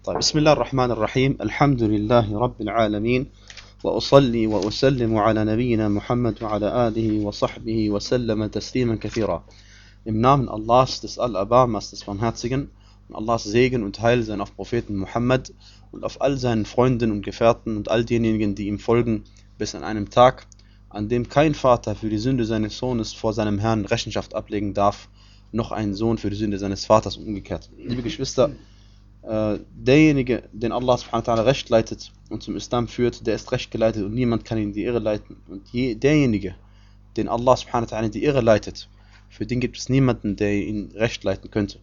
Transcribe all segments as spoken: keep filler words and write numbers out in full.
طيب بسم الله الرحمن الرحيم الحمد لله رب العالمين وأصلي وأسلم على نبينا Muhammad وعلى آله وصحبه وسلم تسليما كثيرا. Im Namen Allahs, des Al-Abamas, des Barmherzigen, und Allahs Segen und Heil sein auf Propheten Muhammad und auf all seinen Freunden und Gefährten und all denjenigen, die ihm folgen, bis an einem Tag, an dem kein Vater für die Sünde seines Sohnes vor seinem Herrn Rechenschaft ablegen darf, noch ein Sohn für die Sünde seines Vaters und umgekehrt. Liebe Geschwister, äh, derjenige, den Allah subhanahu wa ta'ala recht leitet und zum Islam führt, der ist recht geleitet und niemand kann ihn in die Irre leiten. Und je, derjenige, den Allah subhanahu wa ta'ala in die Irre leitet, für den gibt es niemanden, der ihn recht leiten könnte.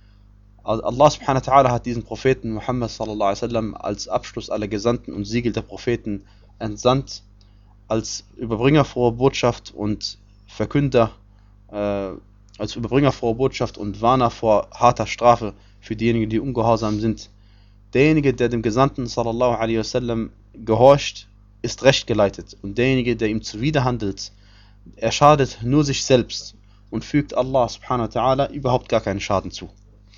Allah subhanahu wa ta'ala hat diesen Propheten Muhammad sallallahu alaihi wasallam als Abschluss aller Gesandten und Siegel der Propheten entsandt, als Überbringer froher Botschaft und Verkünder, äh, als Überbringer froher Botschaft und Warner vor harter Strafe für diejenigen, die ungehorsam sind. Derjenige, der dem Gesandten sallallahu alaihi wasallam gehorcht, ist recht geleitet, und derjenige, der ihm zuwiderhandelt, er schadet nur sich selbst und fügt Allah subhanahu wa ta'ala überhaupt gar keinen Schaden zu.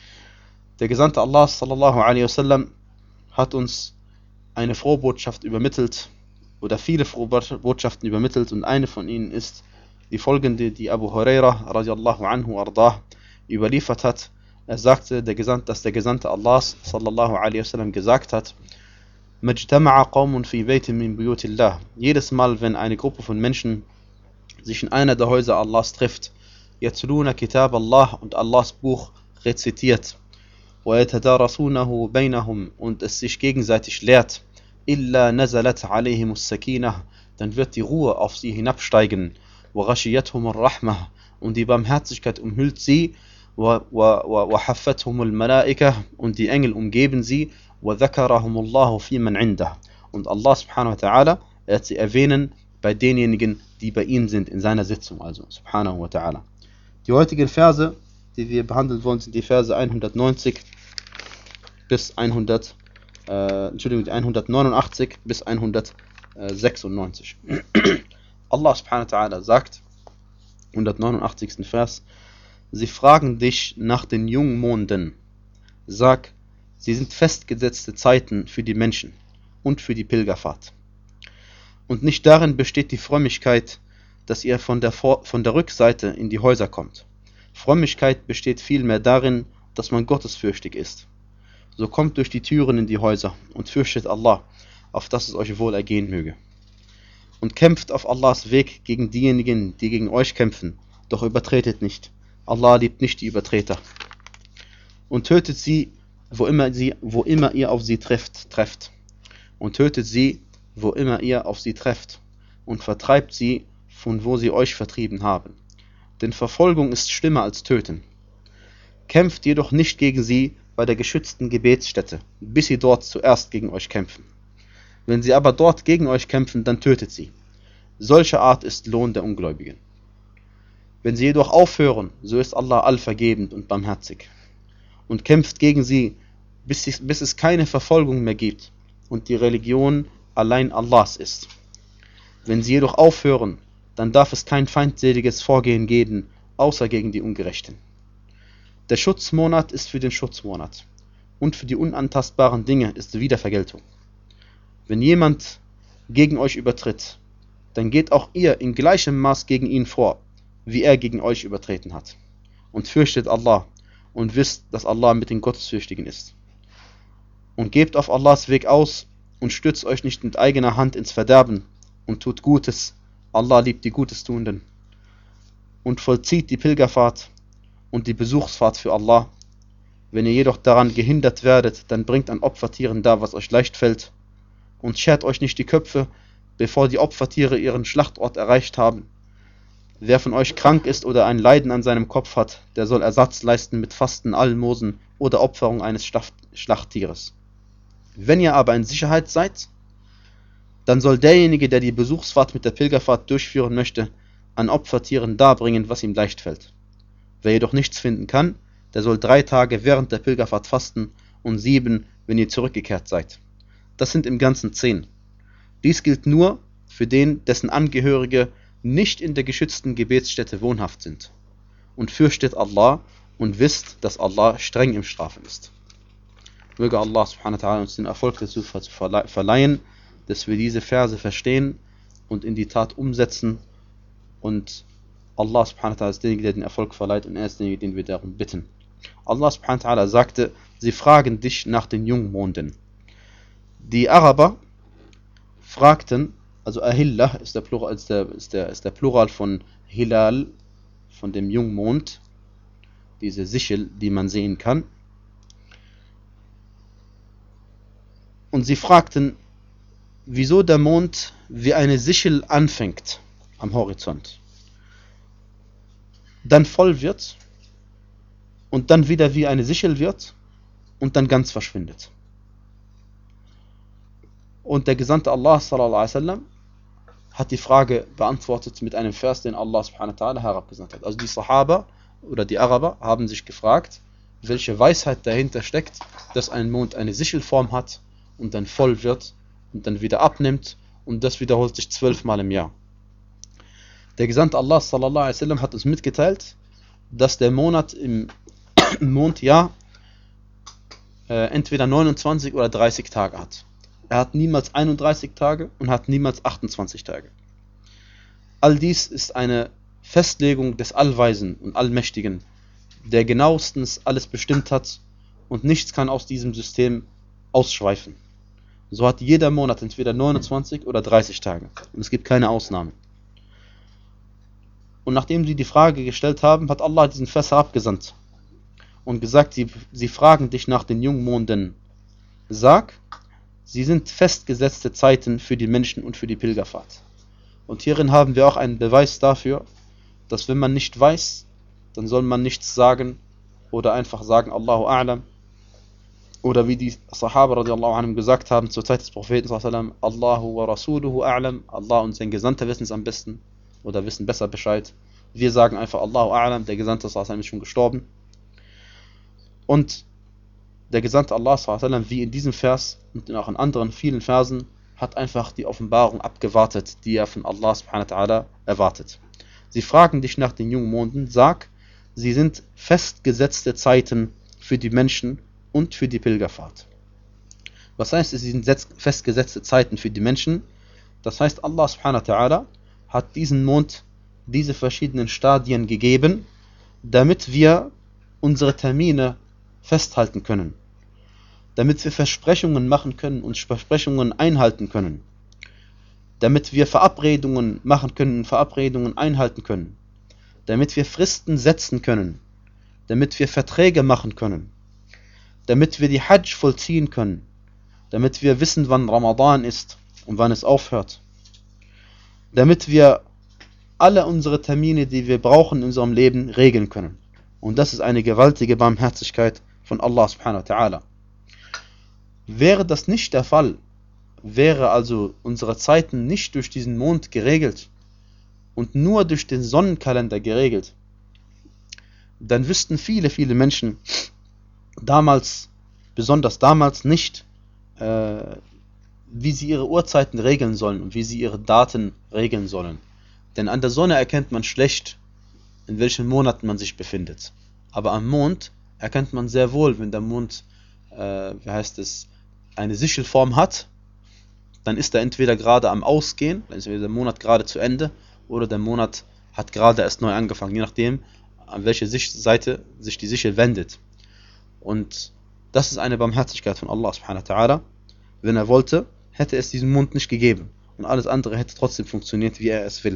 Der Gesandte Allah sallallahu alaihi wasallam hat uns eine Frohbotschaft übermittelt, oder viele Frohbotschaften übermittelt, und eine von ihnen ist die folgende, die Abu Huraira radiallahu anhu ardah überliefert hat. Er sagte, der Gesandte, dass der Gesandte Allahs sallallahu alaihi wasallam gesagt hat: Majtama'a qawmun fi baytin min buyutillah. Jedes Mal, wenn eine Gruppe von Menschen sich in einer der Häuser Allahs trifft, yatluna kitab Allah, und Allahs Buch rezitiert, wa yatadarasunahu bainahum, und es sich gegenseitig lehrt, illa nazalat alayhimus sakinah, dann wird die Ruhe auf sie hinabsteigen, wa ghashiyatuhumur rahmah, und die Barmherzigkeit umhüllt sie, wa wa wa haffathumul malaikah, und die Engel umgeben sie, wa dhakarahumullahu fi man indah, und Allah subhanahu wa ta'ala wird sie erwähnen bei denjenigen, die bei ihm sind in seiner Sitzung, also subhanahu wa ta'ala. Die heutigen Verse, die wir behandeln wollen, sind die Verse hundertneunzig bis hundert, äh, Entschuldigung, hundertneunundachtzig bis hundertsechsundneunzig. Allah subhanahu wa ta'ala sagt, hundertneunundachtzigsten Vers: Sie fragen dich nach den Jungmonden. Sag, sie sind festgesetzte Zeiten für die Menschen und für die Pilgerfahrt. Und nicht darin besteht die Frömmigkeit, dass ihr von der, Vor- von der Rückseite in die Häuser kommt. Frömmigkeit besteht vielmehr darin, dass man gottesfürchtig ist. So kommt durch die Türen in die Häuser und fürchtet Allah, auf dass es euch wohl ergehen möge. Und kämpft auf Allahs Weg gegen diejenigen, die gegen euch kämpfen, doch übertretet nicht. Allah liebt nicht die Übertreter. Und tötet sie, wo immer, sie, wo immer ihr auf sie trefft, trefft. Und tötet sie, wo immer ihr auf sie trefft. Und vertreibt sie, von wo sie euch vertrieben haben. Denn Verfolgung ist schlimmer als Töten. Kämpft jedoch nicht gegen sie bei der geschützten Gebetsstätte, bis sie dort zuerst gegen euch kämpfen. Wenn sie aber dort gegen euch kämpfen, dann tötet sie. Solche Art ist Lohn der Ungläubigen. Wenn sie jedoch aufhören, so ist Allah allvergebend und barmherzig. Und kämpft gegen sie, bis es, bis es keine Verfolgung mehr gibt und die Religion allein Allahs ist. Wenn sie jedoch aufhören, dann darf es kein feindseliges Vorgehen geben, außer gegen die Ungerechten. Der Schutzmonat ist für den Schutzmonat, und für die unantastbaren Dinge ist Wiedervergeltung. Wenn jemand gegen euch übertritt, dann geht auch ihr in gleichem Maß gegen ihn vor, wie er gegen euch übertreten hat. Und fürchtet Allah und wisst, dass Allah mit den Gottesfürchtigen ist. Und gebt auf Allahs Weg aus und stürzt euch nicht mit eigener Hand ins Verderben und tut Gutes. Allah liebt die Gutes Tuenden. Und vollzieht die Pilgerfahrt und die Besuchsfahrt für Allah. Wenn ihr jedoch daran gehindert werdet, dann bringt an Opfertieren dar, was euch leicht fällt. Und schert euch nicht die Köpfe, bevor die Opfertiere ihren Schlachtort erreicht haben. Wer von euch krank ist oder ein Leiden an seinem Kopf hat, der soll Ersatz leisten mit Fasten, Almosen oder Opferung eines Schlachttieres. Wenn ihr aber in Sicherheit seid, dann soll derjenige, der die Besuchsfahrt mit der Pilgerfahrt durchführen möchte, an Opfertieren darbringen, was ihm leicht fällt. Wer jedoch nichts finden kann, der soll drei Tage während der Pilgerfahrt fasten und sieben, wenn ihr zurückgekehrt seid. Das sind im Ganzen zehn. Dies gilt nur für den, dessen Angehörige nicht in der geschützten Gebetsstätte wohnhaft sind. Und fürchtet Allah und wisst, dass Allah streng im Strafen ist. Möge Allah subhanahu wa ta'ala uns den Erfolg dazu verleihen, dass wir diese Verse verstehen und in die Tat umsetzen. Und Allah subhanahu wa ta'ala ist derjenige, der den Erfolg verleiht, und er ist derjenige, den wir darum bitten. Allah subhanahu wa ta'ala sagte, sie fragen dich nach den Jungmonden. Die Araber fragten, also Ahillah ist der Plural, ist der, ist der, ist der Plural von Hilal, von dem Jungmond, diese Sichel, die man sehen kann. Und sie fragten, wieso der Mond wie eine Sichel anfängt am Horizont, dann voll wird und dann wieder wie eine Sichel wird und dann ganz verschwindet. Und der Gesandte Allah sallallahu alaihi wasallam hat die Frage beantwortet mit einem Vers, den Allah subhanahu wa ta'ala herabgesandt hat. Also die Sahaba oder die Araber haben sich gefragt, welche Weisheit dahinter steckt, dass ein Mond eine Sichelform hat und dann voll wird und dann wieder abnimmt, und das wiederholt sich zwölfmal im Jahr. Der Gesandte Allah sallallahu alaihi wasallam hat uns mitgeteilt, dass der Monat im Mondjahr äh, entweder neunundzwanzig oder dreißig Tage hat. Er hat niemals einunddreißig Tage und hat niemals achtundzwanzig Tage. All dies ist eine Festlegung des Allweisen und Allmächtigen, der genauestens alles bestimmt hat, und nichts kann aus diesem System ausschweifen. So hat jeder Monat entweder neunundzwanzig oder dreißig Tage, und es gibt keine Ausnahmen. Und nachdem sie die Frage gestellt haben, hat Allah diesen Vers herabgesandt und gesagt, sie, sie fragen dich nach den Jungmonden. Sag, sie sind festgesetzte Zeiten für die Menschen und für die Pilgerfahrt. Und hierin haben wir auch einen Beweis dafür, dass wenn man nicht weiß, dann soll man nichts sagen oder einfach sagen, Allahu A'lam. Oder wie die Sahaba radiallahu anhum gesagt haben zur Zeit des Propheten sallallahu alaihi wasallam, Allahu wa rasuluhu a'lam, Allah und sein Gesandter wissen es am besten oder wissen besser Bescheid. Wir sagen einfach Allahu a'lam, der Gesandte sallallahu alaihi wasallam ist schon gestorben. Und der Gesandte Allah sallallahu alaihi wasallam, wie in diesem Vers und auch in anderen vielen Versen, hat einfach die Offenbarung abgewartet, die er von Allah subhanahu wa ta'ala erwartet. Sie fragen dich nach den Jungmonden, sag, sie sind festgesetzte Zeiten für die Menschen und für die Pilgerfahrt. Was heißt, es sind festgesetzte Zeiten für die Menschen? Das heißt, Allah subhanahu wa ta'ala hat diesen Mond diese verschiedenen Stadien gegeben, damit wir unsere Termine festhalten können, damit wir Versprechungen machen können und Versprechungen einhalten können, damit wir Verabredungen machen können und Verabredungen einhalten können, damit wir Fristen setzen können, damit wir Verträge machen können, damit wir die Hajj vollziehen können, damit wir wissen, wann Ramadan ist und wann es aufhört, damit wir alle unsere Termine, die wir brauchen in unserem Leben, regeln können. Und das ist eine gewaltige Barmherzigkeit von Allah subhanahu wa ta'ala. Wäre das nicht der Fall, wäre also unsere Zeiten nicht durch diesen Mond geregelt und nur durch den Sonnenkalender geregelt, dann wüssten viele, viele Menschen damals, besonders damals nicht, äh, wie sie ihre Uhrzeiten regeln sollen und wie sie ihre Daten regeln sollen. Denn an der Sonne erkennt man schlecht, in welchen Monaten man sich befindet. Aber am Mond erkennt man sehr wohl, wenn der Mond, äh, wie heißt es, eine Sichelform hat, dann ist er entweder gerade am Ausgehen, dann ist der Monat gerade zu Ende, oder der Monat hat gerade erst neu angefangen, je nachdem, an welche Seite sich die Sichel wendet. Und das ist eine Barmherzigkeit von Allah subhanahu wa ta'ala. Wenn er wollte, hätte es diesen Mond nicht gegeben. Und alles andere hätte trotzdem funktioniert, wie er es will.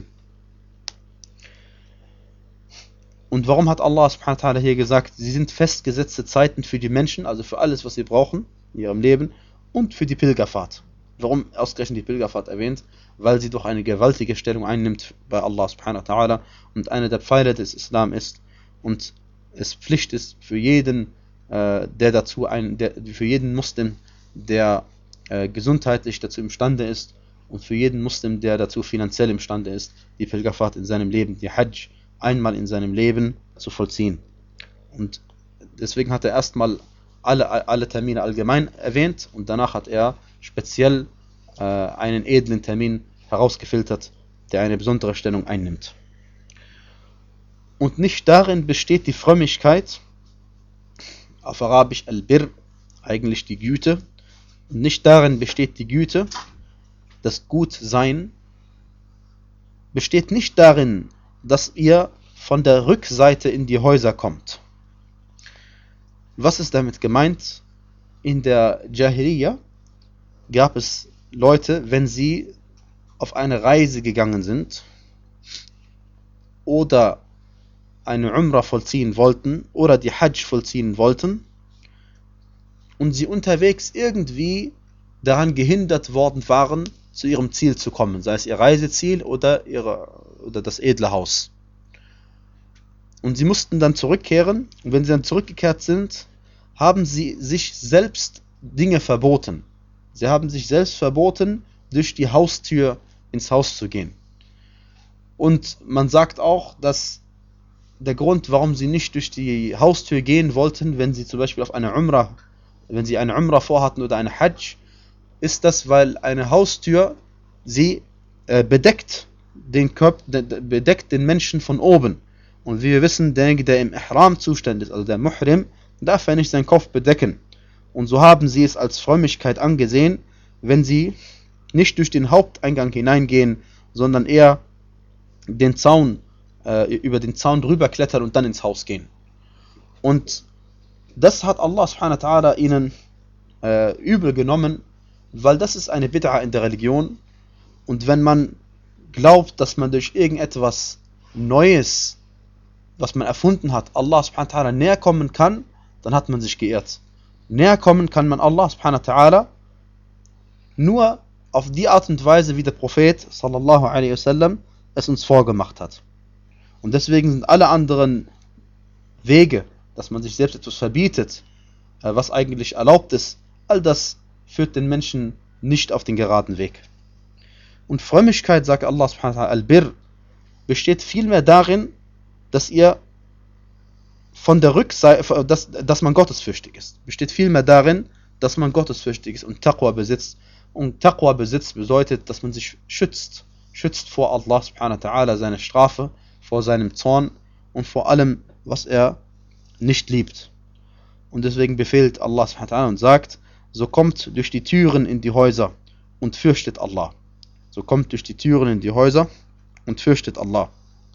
Und warum hat Allah subhanahu wa ta'ala hier gesagt, sie sind festgesetzte Zeiten für die Menschen, also für alles, was sie brauchen in ihrem Leben, und für die Pilgerfahrt. Warum ausgerechnet die Pilgerfahrt erwähnt? Weil sie doch eine gewaltige Stellung einnimmt bei Allah subhanahu wa ta'ala und eine der Pfeiler des Islam ist und es Pflicht ist für jeden, äh, der dazu ein, der, für jeden Muslim, der äh, gesundheitlich dazu imstande ist, und für jeden Muslim, der dazu finanziell imstande ist, die Pilgerfahrt in seinem Leben, die Hajj, einmal in seinem Leben zu vollziehen. Und deswegen hat er erstmal alle, alle Termine allgemein erwähnt und danach hat er speziell äh, einen edlen Termin herausgefiltert, der eine besondere Stellung einnimmt. Und nicht darin besteht die Frömmigkeit, auf Arabisch Al-Bir, eigentlich die Güte. Und nicht darin besteht die Güte, das Gutsein besteht nicht darin, dass ihr von der Rückseite in die Häuser kommt. Was ist damit gemeint? In der Jahiliya gab es Leute, wenn sie auf eine Reise gegangen sind oder eine Umrah vollziehen wollten oder die Hajj vollziehen wollten und sie unterwegs irgendwie daran gehindert worden waren, zu ihrem Ziel zu kommen, sei es ihr Reiseziel oder, ihre, oder das edle Haus. Und sie mussten dann zurückkehren, und wenn sie dann zurückgekehrt sind, haben sie sich selbst Dinge verboten. Sie haben sich selbst verboten, durch die Haustür ins Haus zu gehen. Und man sagt auch, dass der Grund, warum sie nicht durch die Haustür gehen wollten, wenn sie zum Beispiel auf eine Umrah, wenn sie eine Umrah vorhatten oder eine Hajj, ist das, weil eine Haustür sie äh, bedeckt, den Körper, de, de, bedeckt den Menschen von oben. Und wie wir wissen, derjenige, der im Ihram-Zustand ist, also der Muhrim, darf er nicht seinen Kopf bedecken. Und so haben sie es als Frömmigkeit angesehen, wenn sie nicht durch den Haupteingang hineingehen, sondern eher den Zaun, äh, über den Zaun drüber klettern und dann ins Haus gehen. Und das hat Allah subhanahu wa ta'ala ihnen äh, übel genommen, weil das ist eine Bid'a in der Religion. Und wenn man glaubt, dass man durch irgendetwas Neues, was man erfunden hat, Allah subhanahu wa ta'ala näher kommen kann, dann hat man sich geirrt. Näher kommen kann man Allah subhanahu wa ta'ala nur auf die Art und Weise, wie der Prophet sallallahu alaihi wasallam es uns vorgemacht hat. Und deswegen sind alle anderen Wege, dass man sich selbst etwas verbietet, was eigentlich erlaubt ist, all das führt den Menschen nicht auf den geraden Weg. Und Frömmigkeit, sagt Allah subhanahu wa ta'ala, Al-Bir, besteht vielmehr darin, dass ihr von der Rückseite, dass, dass man gottesfürchtig ist. Besteht vielmehr darin, dass man gottesfürchtig ist und Taqwa besitzt. Und Taqwa besitzt bedeutet, dass man sich schützt. Schützt vor Allah subhanahu wa ta'ala, seine Strafe, vor seinem Zorn und vor allem, was er nicht liebt. Und deswegen befehlt Allah subhanahu wa ta'ala und sagt, so kommt durch die Türen in die Häuser und fürchtet Allah. So kommt durch die Türen in die Häuser und fürchtet Allah.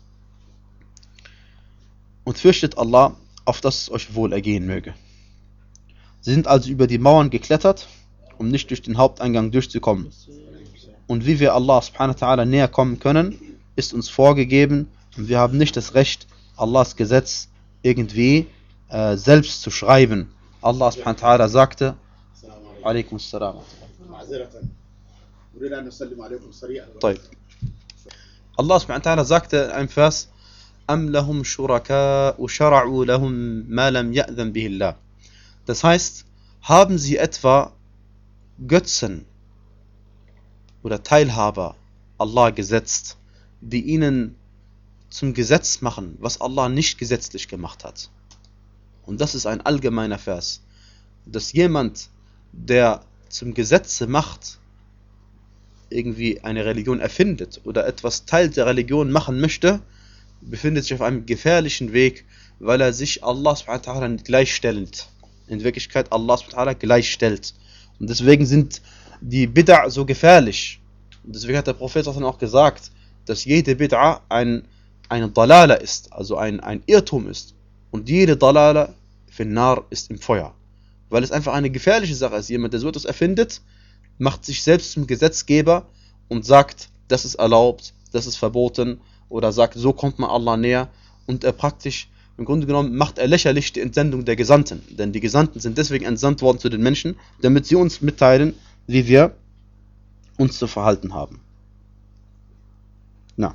Und fürchtet Allah, auf dass es euch wohl ergehen möge. Sie sind also über die Mauern geklettert, um nicht durch den Haupteingang durchzukommen. Und wie wir Allah subhanahu wa ta'ala näher kommen können, ist uns vorgegeben, und wir haben nicht das Recht, Allahs Gesetz irgendwie äh, selbst zu schreiben. Allah subhanahu wa ta'ala sagte, Alaikum assalam. Allah subhanahu wa ta'ala sagte in einem Vers, Am lahum shuraka'u shara'u lahum ma lam ya'dhan bihi Allah. Das heißt, haben sie etwa Götzen oder Teilhaber Allah gesetzt, die ihnen zum Gesetz machen, was Allah nicht gesetzlich gemacht hat. Und das ist ein allgemeiner Vers, dass jemand, der zum Gesetze macht, irgendwie eine Religion erfindet oder etwas Teil der Religion machen möchte, befindet sich auf einem gefährlichen Weg, weil er sich Allah subhanahu wa ta'ala gleichstellt. In Wirklichkeit Allah subhanahu wa ta'ala gleichstellt. Und deswegen sind die Bid'a so gefährlich. Und deswegen hat der Prophet auch gesagt, dass jede Bid'a ein, eine Dalala ist, also ein, ein Irrtum ist. Und jede Dalala finnar ist im Feuer. Weil es einfach eine gefährliche Sache ist. Jemand, der so etwas erfindet, macht sich selbst zum Gesetzgeber und sagt, das ist erlaubt, das ist verboten, oder sagt, so kommt man Allah näher, und er praktisch, im Grunde genommen, macht er lächerlich die Entsendung der Gesandten. Denn die Gesandten sind deswegen entsandt worden zu den Menschen, damit sie uns mitteilen, wie wir uns zu verhalten haben. Na.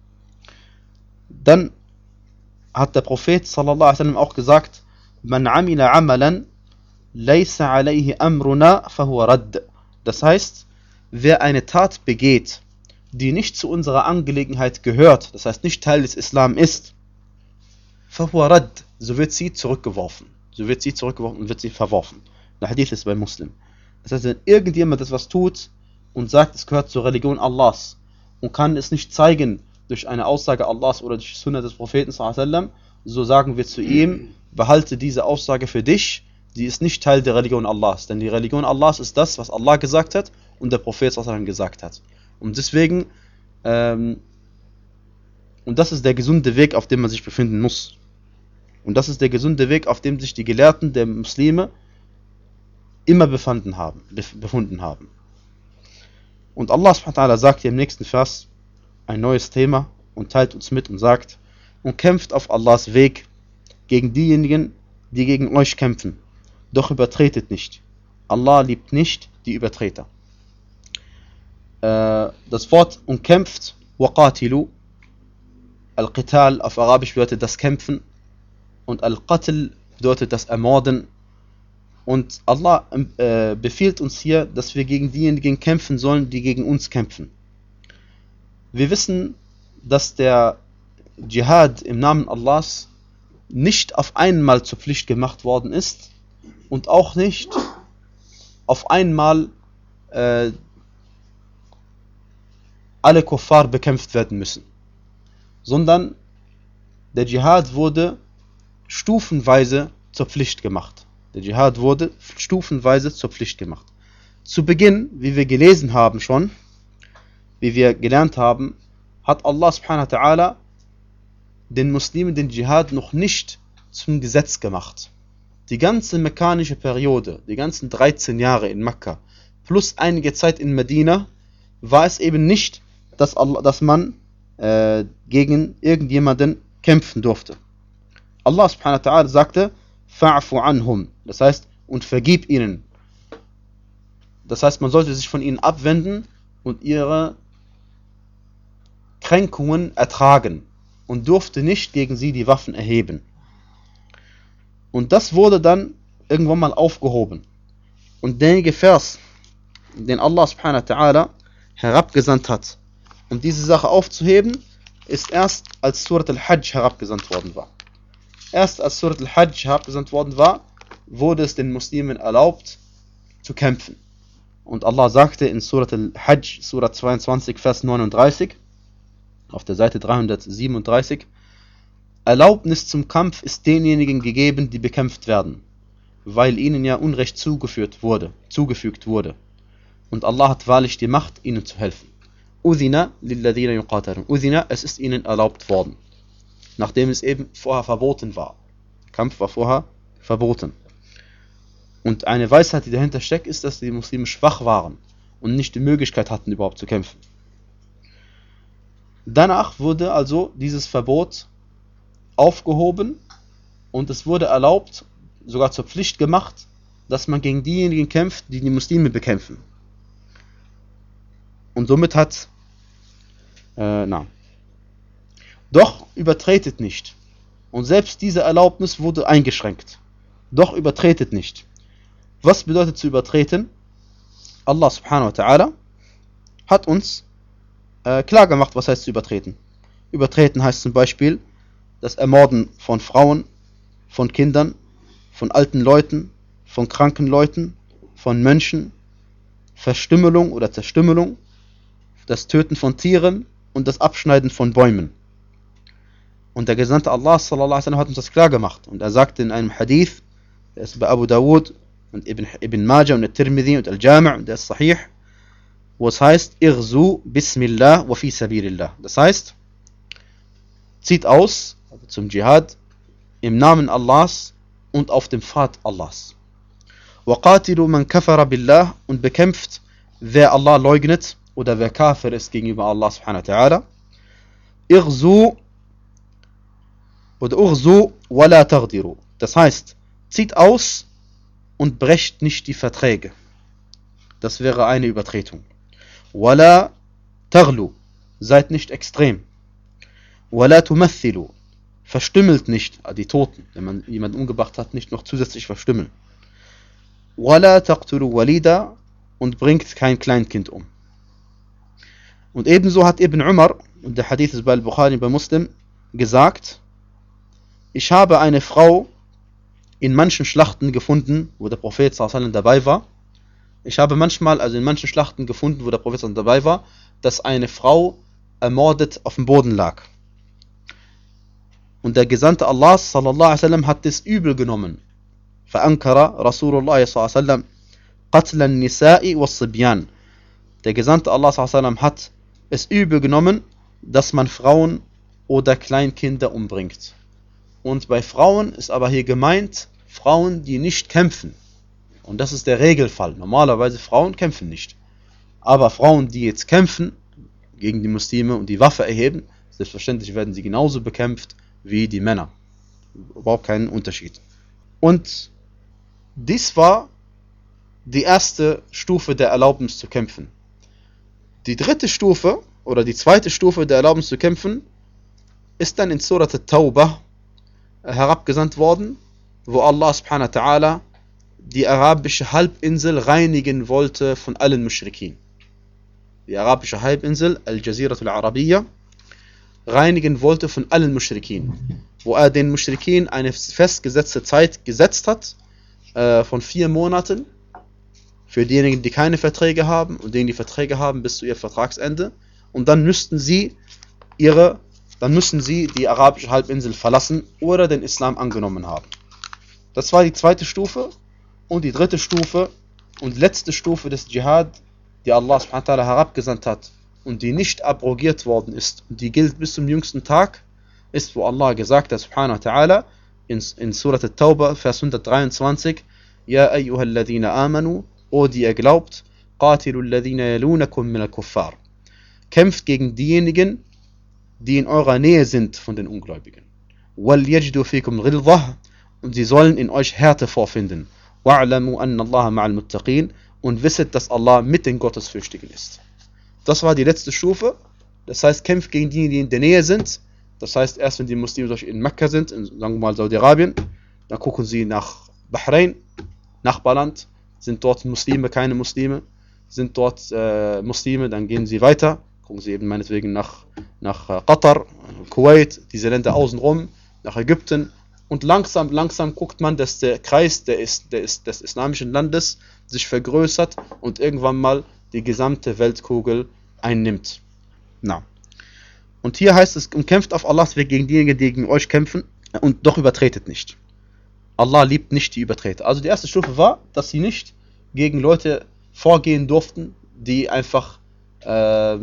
Dann hat der Prophet sallallahu alaihi wasallam auch gesagt, Man amila amalan laysa alayhi amruna fahuwa radd. Das heißt, wer eine Tat begeht, die nicht zu unserer Angelegenheit gehört, das heißt nicht Teil des Islam ist, fahuwa radd, so wird sie zurückgeworfen. So wird sie zurückgeworfen und wird sie verworfen. Der Hadith ist bei Muslim. Das heißt, wenn irgendjemand etwas tut und sagt, es gehört zur Religion Allahs und kann es nicht zeigen durch eine Aussage Allahs oder durch die Sunna des Propheten sallallahu alaihi wasallam, so sagen wir zu ihm, behalte diese Aussage für dich, die ist nicht Teil der Religion Allahs. Denn die Religion Allahs ist das, was Allah gesagt hat und der Prophet sallallahu alaihi wasallam gesagt hat. Und deswegen, ähm, und das ist der gesunde Weg, auf dem man sich befinden muss. Und das ist der gesunde Weg, auf dem sich die Gelehrten der Muslime immer befunden haben. befunden haben. Und Allah subhanahu wa ta'ala sagt hier im nächsten Vers ein neues Thema und teilt uns mit und sagt: Und kämpft auf Allahs Weg gegen diejenigen, die gegen euch kämpfen. Doch übertretet nicht. Allah liebt nicht die Übertreter. Äh, das Wort umkämpft, waqatilu, al-Qital auf Arabisch bedeutet das Kämpfen und al-Qatl bedeutet das Ermorden. Und Allah äh, befiehlt uns hier, dass wir gegen diejenigen kämpfen sollen, die gegen uns kämpfen. Wir wissen, dass der Dschihad im Namen Allahs nicht auf einmal zur Pflicht gemacht worden ist und auch nicht auf einmal äh, alle Kuffar bekämpft werden müssen, sondern der Dschihad wurde stufenweise zur Pflicht gemacht. Der Dschihad wurde stufenweise zur Pflicht gemacht. Zu Beginn, wie wir gelesen haben schon, wie wir gelernt haben, hat Allah subhanahu wa ta'ala den Muslimen den Dschihad noch nicht zum Gesetz gemacht. Die ganze mekkanische Periode, die ganzen dreizehn Jahre in Mekka, plus einige Zeit in Medina, war es eben nicht, dass, Allah, dass man äh, gegen irgendjemanden kämpfen durfte. Allah subhanahu wa ta'ala sagte: Fa'fu anhum, das heißt, und vergib ihnen. Das heißt, man sollte sich von ihnen abwenden und ihre Kränkungen ertragen und durfte nicht gegen sie die Waffen erheben. Und das wurde dann irgendwann mal aufgehoben. Und derjenige Vers, den Allah subhanahu wa ta'ala herabgesandt hat, um diese Sache aufzuheben, ist erst als Surat al-Hajj herabgesandt worden war. Erst als Surat al-Hajj herabgesandt worden war, wurde es den Muslimen erlaubt, zu kämpfen. Und Allah sagte in Surat al-Hajj, Surat zweiundzwanzig, Vers neununddreißig, auf der Seite dreihundertsiebenunddreißig: Erlaubnis zum Kampf ist denjenigen gegeben, die bekämpft werden, weil ihnen ja Unrecht zugeführt wurde, zugefügt wurde. Und Allah hat wahrlich die Macht, ihnen zu helfen. Udhina lilladhina yuqatarun. Udhina, es ist ihnen erlaubt worden, nachdem es eben vorher verboten war. Der Kampf war vorher verboten. Und eine Weisheit, die dahinter steckt, ist, dass die Muslime schwach waren und nicht die Möglichkeit hatten, überhaupt zu kämpfen. Danach wurde also dieses Verbot aufgehoben und es wurde erlaubt, sogar zur Pflicht gemacht, dass man gegen diejenigen kämpft, die die Muslime bekämpfen. Und somit hat, äh, na. Doch übertretet nicht. Und selbst diese Erlaubnis wurde eingeschränkt. Doch übertretet nicht. Was bedeutet zu übertreten? Allah subhanahu wa ta'ala hat uns äh, klar gemacht, was heißt zu übertreten. Übertreten heißt zum Beispiel das Ermorden von Frauen, von Kindern, von alten Leuten, von kranken Leuten, von Mönchen, Verstümmelung oder Zerstümmelung, das Töten von Tieren und das Abschneiden von Bäumen. Und der Gesandte Allah sallallahu alaihi wasallam hat uns das klar gemacht. Und er sagte in einem Hadith, der ist bei Abu Dawud und Ibn, Ibn Majah und At-Tirmidhi und Al-Jami' und der ist Sahih, wo es heißt: Irzu bismillah wa fi sabilillah. Das heißt, zieht aus, also zum Dschihad, im Namen Allahs und auf dem Pfad Allahs. Waqatilu man kafara billah, und bekämpft, wer Allah leugnet oder wer Kafir ist gegenüber Allah subhanahu wa ta'ala. Irzu oder Urzu wala taghdiru. Das heißt, zieht aus und brecht nicht die Verträge. Das wäre eine Übertretung. Wala taghlu, seid nicht extrem. Wala tumathilu, verstümmelt nicht die Toten, wenn man jemanden umgebracht hat, nicht noch zusätzlich verstümmeln. Wala taqtulu walida, und bringt kein Kleinkind um. Und ebenso hat Ibn Umar, und der Hadith ist bei Al-Bukhari, bei Muslim, gesagt: Ich habe eine Frau in manchen Schlachten gefunden, wo der Prophet sallallahu alaihi wasallam dabei war. Ich habe manchmal, also in manchen Schlachten gefunden, wo der Prophet sallallahu alaihi wasallam dabei war, dass eine Frau ermordet auf dem Boden lag. Und der Gesandte Allah sallallahu alaihi wasallam hat das übel genommen فأنكر رسول الله صلى الله عليه وسلم قتل النساء والصبيان. Der Gesandte Allah sallallahu alaihi wasallam hat es übel genommen, dass man Frauen oder Kleinkinder umbringt. Und bei Frauen ist aber hier gemeint, Frauen, die nicht kämpfen. Und das ist der Regelfall. Normalerweise Frauen kämpfen nicht. Aber Frauen, die jetzt kämpfen gegen die Muslime und die Waffe erheben, selbstverständlich werden sie genauso bekämpft wie die Männer. Überhaupt keinen Unterschied. Und dies war die erste Stufe der Erlaubnis zu kämpfen. Die dritte Stufe oder die zweite Stufe der Erlaubnis zu kämpfen ist dann in Surat At-Tawbah herabgesandt worden, wo Allah subhanahu wa ta'ala die arabische Halbinsel reinigen wollte von allen Muschrikin. Die arabische Halbinsel, Al-Jazirah al-Arabiyya, reinigen wollte von allen Muschrikin. Wo er den Muschrikin eine festgesetzte Zeit gesetzt hat, äh, von vier Monaten, für diejenigen, die keine Verträge haben und diejenigen, die Verträge haben, bis zu ihr Vertragsende. Und dann müssten sie ihre, dann müssen sie die arabische Halbinsel verlassen oder den Islam angenommen haben. Das war die zweite Stufe. Und die dritte Stufe und letzte Stufe des Dschihad, die Allah subhanahu wa ta'ala herabgesandt hat und die nicht abrogiert worden ist und die gilt bis zum jüngsten Tag, ist, wo Allah gesagt hat subhanahu wa ta'ala in, in Surat At-Tawbah, Vers hundertdreiundzwanzig, Ja ayyuhalladhina amanu, O die ihr glaubt, qatilu alladhina yalunakum min al-kuffar. Kämpft gegen diejenigen, die in eurer Nähe sind von den Ungläubigen. Wal yajdu fikum ghilzah, und sie sollen in euch Härte vorfinden. Wa'lamu anna Allah ma'al muttaqin, und wisset, dass Allah mit den Gottesfürchtigen ist. Das war die letzte Stufe. Das heißt, kämpft gegen diejenigen, die in der Nähe sind. Das heißt, erst wenn die Muslime in Mekka sind, in, sagen wir mal Saudi-Arabien, dann gucken sie nach Bahrain, Nachbarland, sind dort Muslime, keine Muslime, sind dort äh, Muslime, dann gehen sie weiter, gucken sie eben meinetwegen nach, nach äh, Katar, Kuwait, diese Länder außenrum, nach Ägypten. Und langsam, langsam guckt man, dass der Kreis der ist, der ist, des islamischen Landes sich vergrößert und irgendwann mal die gesamte Weltkugel einnimmt. Na. Und hier heißt es, umkämpft auf Allahs Weg gegen diejenigen, die gegen euch kämpfen, und doch übertretet nicht. Allah liebt nicht die Übertreter. Also die erste Stufe war, dass sie nicht gegen Leute vorgehen durften, die einfach äh,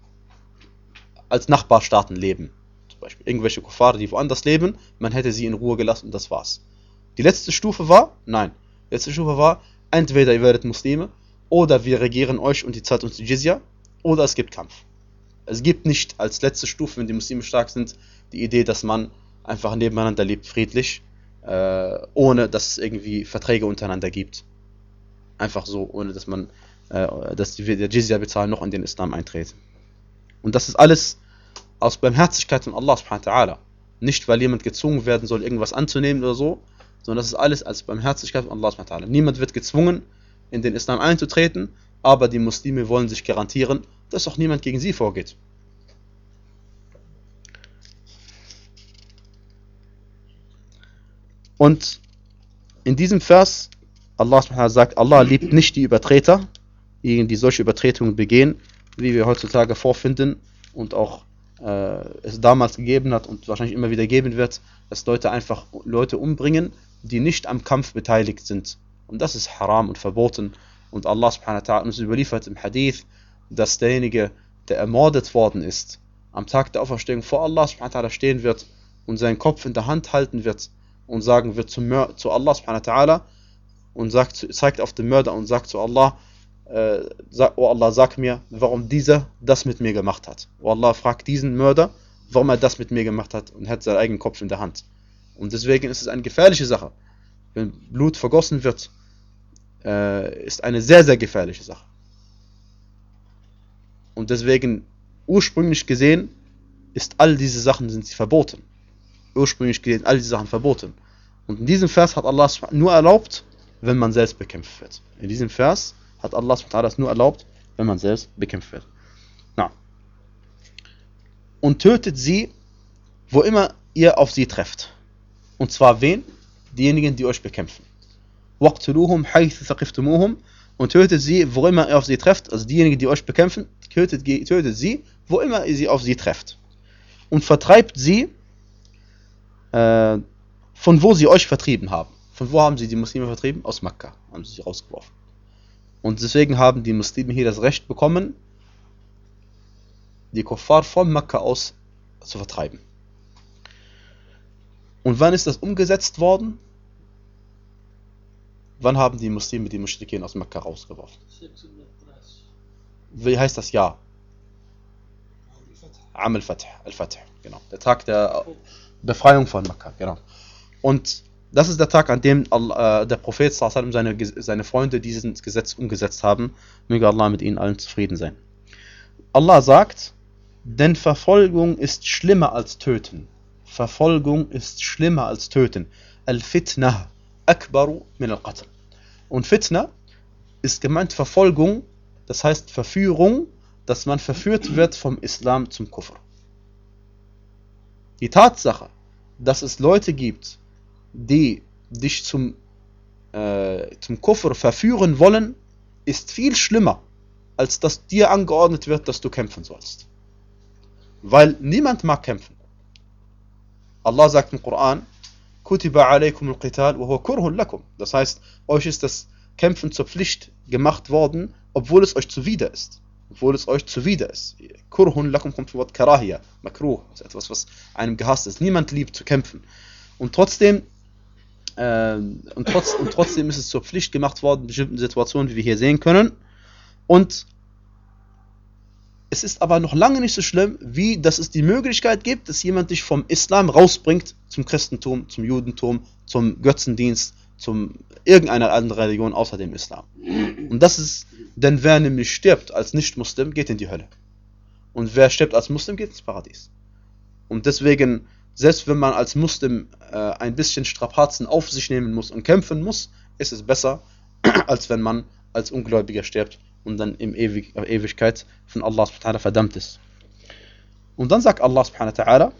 als Nachbarstaaten leben. Zum Beispiel irgendwelche Kuffar, die woanders leben, man hätte sie in Ruhe gelassen und das war's. Die letzte Stufe war, nein, die letzte Stufe war, entweder ihr werdet Muslime, oder wir regieren euch und die zahlt uns die Jizya, oder es gibt Kampf. Es gibt nicht als letzte Stufe, wenn die Muslime stark sind, die Idee, dass man einfach nebeneinander lebt, friedlich, äh, ohne dass es irgendwie Verträge untereinander gibt. Einfach so, ohne dass man, äh, dass die der Jizya bezahlen, noch in den Islam eintreten. Und das ist alles aus Barmherzigkeit von Allah subhanahu wa ta'ala. Nicht, weil jemand gezwungen werden soll, irgendwas anzunehmen oder so, sondern das ist alles als Barmherzigkeit von Allah subhanahu wa ta'ala. Niemand wird gezwungen, in den Islam einzutreten, aber die Muslime wollen sich garantieren, dass auch niemand gegen sie vorgeht. Und in diesem Vers, Allah subhanahu wa ta'ala sagt, Allah liebt nicht die Übertreter, diejenigen, die solche Übertretungen begehen, wie wir heutzutage vorfinden und auch äh, es damals gegeben hat und wahrscheinlich immer wieder geben wird, dass Leute einfach Leute umbringen, die nicht am Kampf beteiligt sind. Und das ist haram und verboten. Und Allah subhanahu wa ta'ala uns überliefert im Hadith, dass derjenige, der ermordet worden ist, am Tag der Auferstehung vor Allah subhanahu wa ta'ala stehen wird und seinen Kopf in der Hand halten wird und sagen wird zu, Mör- zu Allah subhanahu wa ta'ala und sagt, zeigt auf den Mörder und sagt zu Allah, äh, sag, oh Allah, sag mir, warum dieser das mit mir gemacht hat. Oh Allah, fragt diesen Mörder, warum er das mit mir gemacht hat, und hat seinen eigenen Kopf in der Hand. Und deswegen ist es eine gefährliche Sache. Wenn Blut vergossen wird, äh, ist eine sehr, sehr gefährliche Sache. Und deswegen, ursprünglich gesehen, ist all diese Sachen sind sie verboten. Ursprünglich gesehen, all diese Sachen verboten. Und in diesem Vers hat Allah nur erlaubt, wenn man selbst bekämpft wird. In diesem Vers hat Allah es nur erlaubt, wenn man selbst bekämpft wird. Na. Und tötet sie, wo immer ihr auf sie trefft. Und zwar wen? Diejenigen, die euch bekämpfen. وَقْتُلُوهُمْ حَيْثُ ثَقِفْتُمُوهُمْ, und tötet sie, wo immer ihr auf sie trefft. Also diejenigen, die euch bekämpfen, tötet, tötet sie, wo immer ihr sie auf sie trefft. Und vertreibt sie, äh, von wo sie euch vertrieben haben. Von wo haben sie die Muslime vertrieben? Aus Mekka haben sie sie rausgeworfen. Und deswegen haben die Muslime hier das Recht bekommen, die Kuffar von Mekka aus zu vertreiben. Und wann ist das umgesetzt worden? Wann haben die Muslime die Muschrikin aus Mekka rausgeworfen? sechshundertdreißig. Wie heißt das Jahr? Am al-Fath, al-Fath, genau. Der Tag der Befreiung von Mekka, genau. Und das ist der Tag, an dem Allah, äh, der Prophet sallallahu alaihi wasallam, seine, seine Freunde dieses Gesetz umgesetzt haben. Möge Allah mit ihnen allen zufrieden sein. Allah sagt, denn Verfolgung ist schlimmer als Töten. Verfolgung ist schlimmer als Töten. Al-Fitnah akbaru min al-Qatl. Und Fitna ist gemeint Verfolgung, das heißt Verführung, dass man verführt wird vom Islam zum Kufr. Die Tatsache, dass es Leute gibt, die dich zum, äh, zum Kufr verführen wollen, ist viel schlimmer, als dass dir angeordnet wird, dass du kämpfen sollst. Weil niemand mag kämpfen. Allah sagt im Koran, Kutiba alaykum al-Qital wa huwa kurhun lakum. Das heißt, euch ist das Kämpfen zur Pflicht gemacht worden, obwohl es euch zuwider ist. Obwohl es euch zuwider ist. Kurhun lakum kommt vom Wort Karahia, Makruh, das ist etwas, was einem gehasst ist. Niemand liebt zu kämpfen. Und trotzdem, äh, und, trotz, und trotzdem ist es zur Pflicht gemacht worden in bestimmten Situationen, wie wir hier sehen können. Und es ist aber noch lange nicht so schlimm, wie dass es die Möglichkeit gibt, dass jemand dich vom Islam rausbringt zum Christentum, zum Judentum, zum Götzendienst, zum irgendeiner anderen Religion außer dem Islam. Und das ist, denn wer nämlich stirbt als Nicht-Muslim, geht in die Hölle. Und wer stirbt als Muslim, geht ins Paradies. Und deswegen, selbst wenn man als Muslim äh, ein bisschen Strapazen auf sich nehmen muss und kämpfen muss, ist es besser, als wenn man als Ungläubiger stirbt und dann in Ewig, Ewigkeit von Allah subhanahu wa ta'ala verdammt ist. Und dann sagt Allah subhanahu wa ta'ala,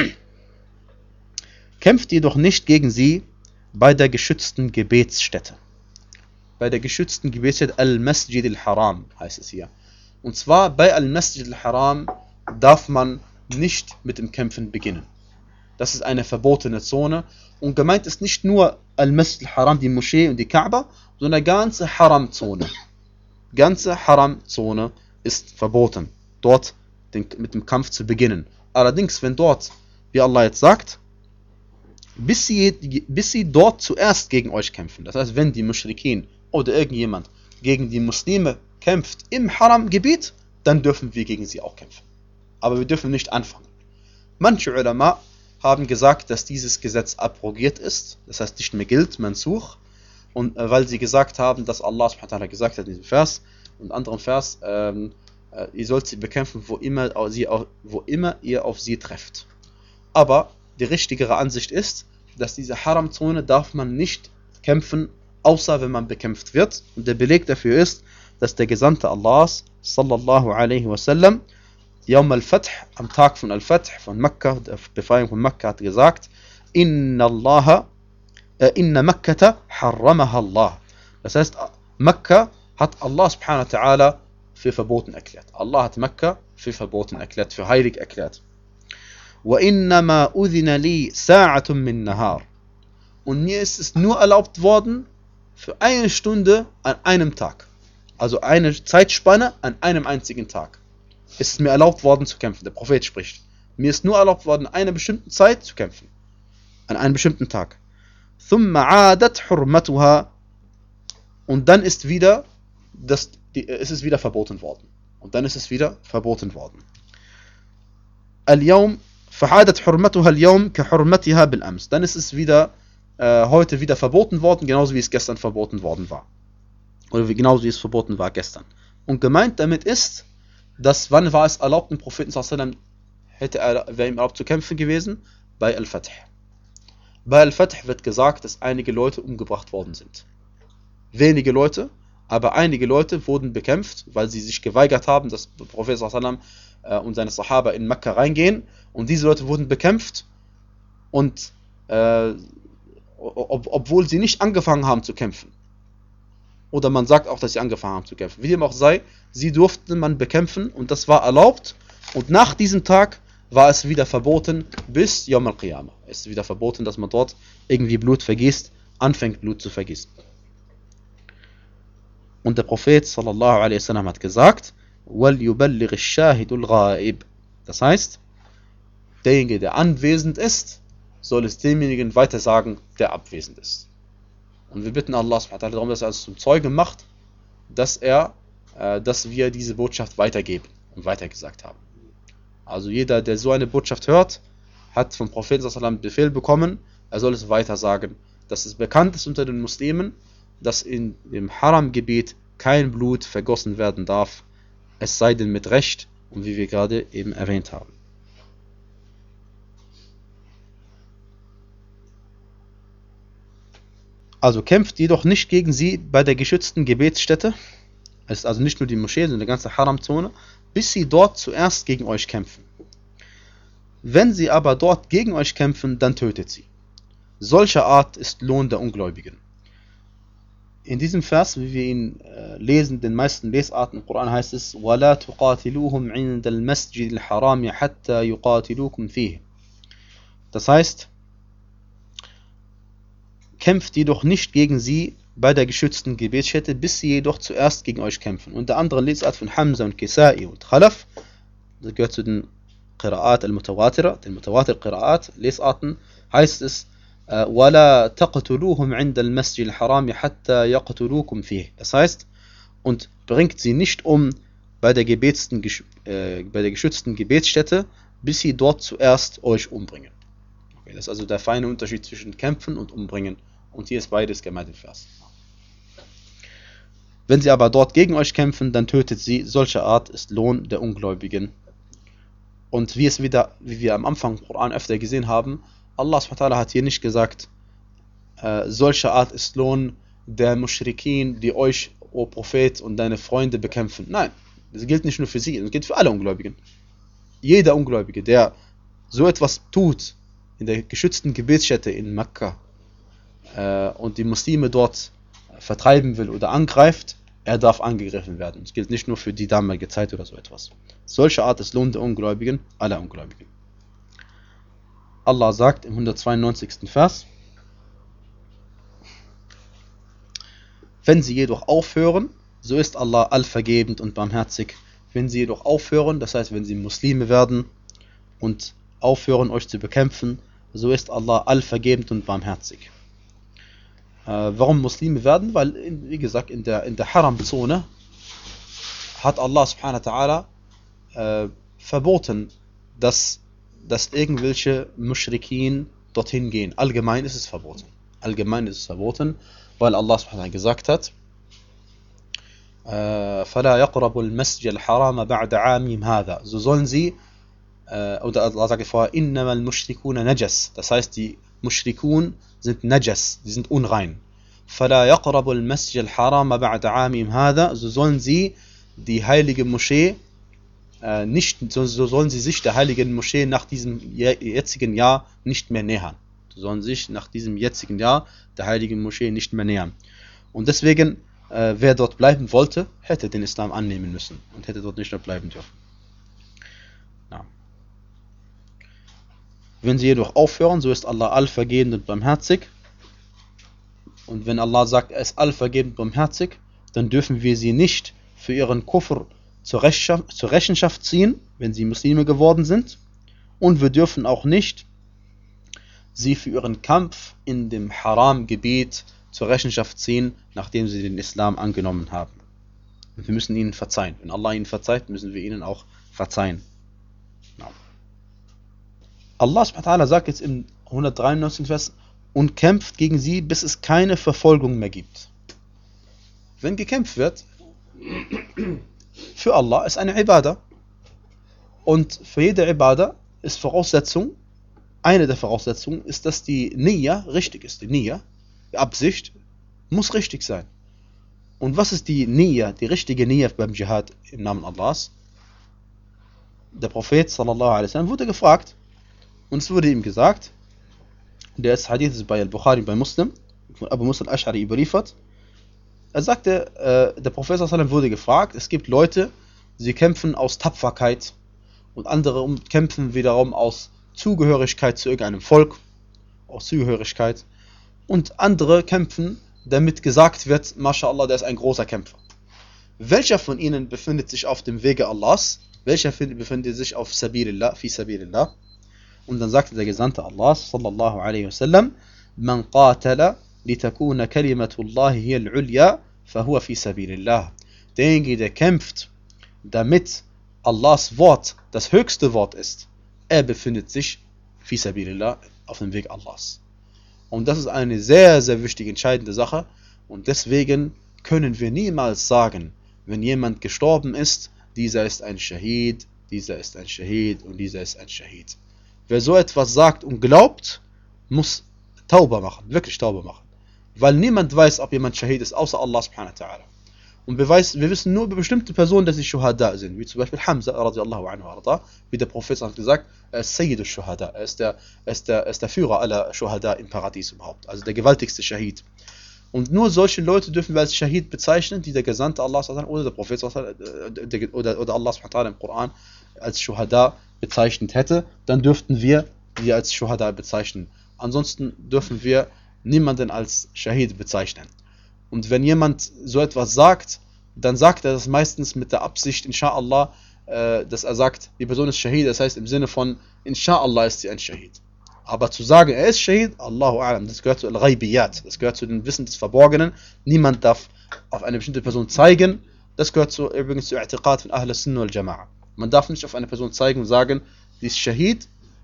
kämpft jedoch nicht gegen sie bei der geschützten Gebetsstätte. Bei der geschützten Gebetsstätte Al-Masjid al-Haram heißt es hier. Und zwar bei Al-Masjid al-Haram darf man nicht mit dem Kämpfen beginnen. Das ist eine verbotene Zone. Und gemeint ist nicht nur Al-Masjid al-Haram, die Moschee und die Kaaba, sondern eine ganze Haram-Zone. Ganze Haram-Zone ist verboten, dort den, mit dem Kampf zu beginnen. Allerdings, wenn dort, wie Allah jetzt sagt, bis sie, bis sie dort zuerst gegen euch kämpfen, das heißt, wenn die Muschrikin oder irgendjemand gegen die Muslime kämpft im Haram-Gebiet, dann dürfen wir gegen sie auch kämpfen. Aber wir dürfen nicht anfangen. Manche Ulama haben gesagt, dass dieses Gesetz abrogiert ist, das heißt nicht mehr gilt, Mansuch. Und äh, weil sie gesagt haben, dass Allah subhanahu wa ta'ala gesagt hat in diesem Vers und anderen Vers, ähm, äh, ihr sollt sie bekämpfen, wo immer, sie, wo immer ihr auf sie trefft. Aber die richtigere Ansicht ist, dass diese Haram-Zone darf man nicht kämpfen, außer wenn man bekämpft wird. Und der Beleg dafür ist, dass der Gesandte Allahs, sallallahu alaihi wasallam, Yawm al-Fath, am Tag von al-Fath, von Mekka, der Befreiung von Mekka, hat gesagt, Inna Allah Inna Makkata harramaha Allah. Das heißt, Mekka hat Allah subhanahu wa ta'ala für verboten erklärt. Allah hat Mekka für verboten erklärt, für heilig erklärt. Wa innama udhina li sa'atun min nahar. Und mir ist es nur erlaubt worden für eine Stunde an einem Tag. Also eine Zeitspanne an einem einzigen Tag. Ist es mir erlaubt worden zu kämpfen. Der Prophet spricht. Mir ist nur erlaubt worden, eine bestimmte Zeit zu kämpfen. An einem bestimmten Tag. ثم عادت حرمتها. Und dann ist wieder das, die, ist es wieder verboten worden. Und dann ist es wieder verboten worden. اليوم فعادت حرمتها اليوم كحرمتها بالأمس. Dann ist es wieder äh, heute wieder verboten worden, genauso wie es gestern verboten worden war. Oder wie, genauso wie es verboten war gestern. Und gemeint damit ist, dass wann war es erlaubt, dem Propheten sallallahu alaihi wasallam, hätte er, wäre ihm erlaubt zu kämpfen gewesen? Bei Al-Fath. Bei Al-Fath wird gesagt, dass einige Leute umgebracht worden sind. Wenige Leute, aber einige Leute wurden bekämpft, weil sie sich geweigert haben, dass der Prophet sallallahu alaihi wasallam und seine Sahaba in Mekka reingehen. Und diese Leute wurden bekämpft, und äh, ob, obwohl sie nicht angefangen haben zu kämpfen. Oder man sagt auch, dass sie angefangen haben zu kämpfen. Wie dem auch sei, sie durften man bekämpfen und das war erlaubt. Und nach diesem Tag war es wieder verboten bis Yawm al-Qiyamah. Es ist wieder verboten, dass man dort irgendwie Blut vergießt anfängt Blut zu vergießen. Und der Prophet sallallahu alaihi wasallam hat gesagt, وَلْيُبَلِّغِ الشَّاهِدُ الْغَائِبِ. Das heißt, derjenige, der anwesend ist, soll es demjenigen weitersagen, der abwesend ist. Und wir bitten Allah subhanahu wa ta'ala darum, dass er uns zum Zeugen macht, dass er, äh, dass wir diese Botschaft weitergeben und weitergesagt haben. Also jeder, der so eine Botschaft hört, hat vom Propheten sallallahu alaihi wasallam Befehl bekommen, er soll es weitersagen. Dass es bekannt ist unter den Muslimen, dass in dem Haram-Gebiet kein Blut vergossen werden darf, es sei denn mit Recht, und wie wir gerade eben erwähnt haben. Also kämpft jedoch nicht gegen sie bei der geschützten Gebetsstätte, es ist also nicht nur die Moschee, sondern die ganze Haram-Zone, bis sie dort zuerst gegen euch kämpfen. Wenn sie aber dort gegen euch kämpfen, dann tötet sie. Solcher Art ist Lohn der Ungläubigen. In diesem Vers, wie wir ihn äh, lesen, den meisten Lesarten im Koran heißt es, وَلَا تُقَاتِلُوهُمْ عِنْدَ الْمَسْجِدِ الْحَرَامِ حَتَّى يُقَاتِلُوكُمْ فِيهِ. Das heißt, kämpft jedoch nicht gegen sie bei der geschützten Gebetsstätte, bis sie jedoch zuerst gegen euch kämpfen. Und der andere Lesart von Hamza und Kisai und Khalaf, das gehört zu den Qira'at al-Mutawatira, den Mutawatir-Qira'at, Lesarten, heißt es, وَلَا تَقْتُلُوهُمْ عِنْدَ الْمَسْجِدِ الْحَرَامِ حَتَّى يَقْتُلُوكُمْ فِيهِ. Das heißt, und bringt sie nicht um bei der, gebetsten, äh, bei der geschützten Gebetsstätte, bis sie dort zuerst euch umbringen. Okay, das ist also der feine Unterschied zwischen Kämpfen und Umbringen. Und hier ist beides gemeint im Vers. Wenn sie aber dort gegen euch kämpfen, dann tötet sie. Solche Art ist Lohn der Ungläubigen. Und wie es wieder, wie wir am Anfang im Koran öfter gesehen haben, Allah subhanahu wa ta'ala hat hier nicht gesagt, äh, solche Art ist Lohn der Muschrikin, die euch, o Prophet, und deine Freunde bekämpfen. Nein, das gilt nicht nur für sie, das gilt für alle Ungläubigen. Jeder Ungläubige, der so etwas tut in der geschützten Gebetsstätte in Mekka äh, und die Muslime dort vertreiben will oder angreift, er darf angegriffen werden. Das gilt nicht nur für die damalige Zeit oder so etwas. Solche Art ist Lohn der Ungläubigen, aller Ungläubigen. Allah sagt im hundertzweiundneunzigsten Vers, wenn sie jedoch aufhören, so ist Allah allvergebend und barmherzig. Wenn sie jedoch aufhören, das heißt, wenn sie Muslime werden und aufhören, euch zu bekämpfen, so ist Allah allvergebend und barmherzig. Äh, warum Muslime werden? Weil, in, wie gesagt, in der, in der Haram-Zone hat Allah subhanahu wa ta'ala äh, verboten, dass, dass irgendwelche Muschrikin dorthin gehen. Allgemein ist es verboten. Allgemein ist es verboten, weil Allah subhanahu wa ta'ala gesagt hat, فَلَا يَقْرَبُ الْمَسْجِدَ الْحَرَامَ بَعْدَ عَامِهِمْ هَذَا. So sollen sie, äh, oder Allah sagt vorher, إِنَّمَا الْمُشْرِكُونَ نَجَسٌ. Das heißt, die Mushrikun sind Najas, die sind unrein. فَلَا يَقْرَبُ الْمَسْجِدَ الْحَرَامَ بَعْدَ عَامِهِمْ هَذَا. So sollen sie die heilige Moschee äh, nicht, so, so sollen sie sich der heiligen Moschee nach diesem jetzigen Jahr nicht mehr nähern. So sollen sich nach diesem jetzigen Jahr der heiligen Moschee nicht mehr nähern. Und deswegen, äh, wer dort bleiben wollte, hätte den Islam annehmen müssen und hätte dort nicht mehr bleiben dürfen. Ja. Wenn sie jedoch aufhören, so ist Allah allvergebend und barmherzig. Und wenn Allah sagt, er ist allvergebend und barmherzig, dann dürfen wir sie nicht für ihren Kufr zur Rechenschaft ziehen, wenn sie Muslime geworden sind. Und wir dürfen auch nicht sie für ihren Kampf in dem Haram-Gebiet zur Rechenschaft ziehen, nachdem sie den Islam angenommen haben. Und wir müssen ihnen verzeihen. Wenn Allah ihnen verzeiht, müssen wir ihnen auch verzeihen. Ja. Allah subhanahu wa ta'ala sagt jetzt im hundertdreiundneunzigsten Vers, und kämpft gegen sie, bis es keine Verfolgung mehr gibt. Wenn gekämpft wird, für Allah ist eine Ibadah. Und für jede Ibadah ist Voraussetzung, eine der Voraussetzungen ist, dass die Niyya richtig ist. Die Niyya, die Absicht, muss richtig sein. Und was ist die Niyya, die richtige Niyya beim Dschihad im Namen Allahs? Der Prophet sallallahu alaihi wasallam wurde gefragt und es wurde ihm gesagt, der ist Hadith ist bei Al-Bukhari, bei Muslim, von Abu Musa al-Ash'ari überliefert. Er sagte, äh, der Prophet sallallahu alaihi wasallam wurde gefragt, es gibt Leute, sie kämpfen aus Tapferkeit und andere kämpfen wiederum aus Zugehörigkeit zu irgendeinem Volk, aus Zugehörigkeit. und andere kämpfen, damit gesagt wird, MashaAllah, der ist ein großer Kämpfer. Welcher von ihnen befindet sich auf dem Wege Allahs? Welcher befindet sich auf Sabilillah, fi Sabilillah? Und dann sagte der Gesandte Allahs, sallallahu alaihi wasallam, Man qatala litakuna kalimatullahi hiya al-ulya, fahuwa fi Sabilillah. Derjenige, der kämpft, damit Allahs Wort das höchste Wort ist, er befindet sich fi Sabilillah, auf dem Weg Allahs. Und das ist eine sehr, sehr wichtige, entscheidende Sache. Und deswegen können wir niemals sagen, wenn jemand gestorben ist, dieser ist ein Shahid, dieser ist ein Shahid und dieser ist ein Shahid. Wer so etwas sagt und glaubt, muss Tauba machen, wirklich Tauba machen. Weil niemand weiß, ob jemand Shahid ist, außer Allah subhanahu wa ta'ala. Und wir, weiß, wir wissen nur über bestimmte Personen, dass sie Shuhada sind, wie zum Beispiel Hamza radiallahu anhu arda, wie der Prophet hat gesagt, er ist Sayyid al-Shuhada, er ist der, er ist der, er ist der Führer aller Shuhada im Paradies überhaupt, also der gewaltigste Shahid. Und nur solche Leute dürfen wir als Shahid bezeichnen, die der Gesandte Allah oder der Prophet oder, oder Allah subhanahu wa ta'ala im Koran als Shuhada bezeichnet hätte, dann dürften wir die als Shuhada bezeichnen. Ansonsten dürfen wir niemanden als Shahid bezeichnen. Und wenn jemand so etwas sagt, dann sagt er das meistens mit der Absicht, inshallah, äh, dass er sagt, die Person ist Shahid, das heißt im Sinne von, inshallah ist sie ein Shahid. Aber zu sagen, er ist Shahid, Allahu a'lam, das gehört zu Al-Ghaibiyat, das gehört zu den Wissen des Verborgenen. Niemand darf auf eine bestimmte Person zeigen. Das gehört zu, übrigens zu I'tiqad von Ahl Sunnah wal Jama'a. Man darf nicht auf eine Person zeigen und sagen, die ist Shahid,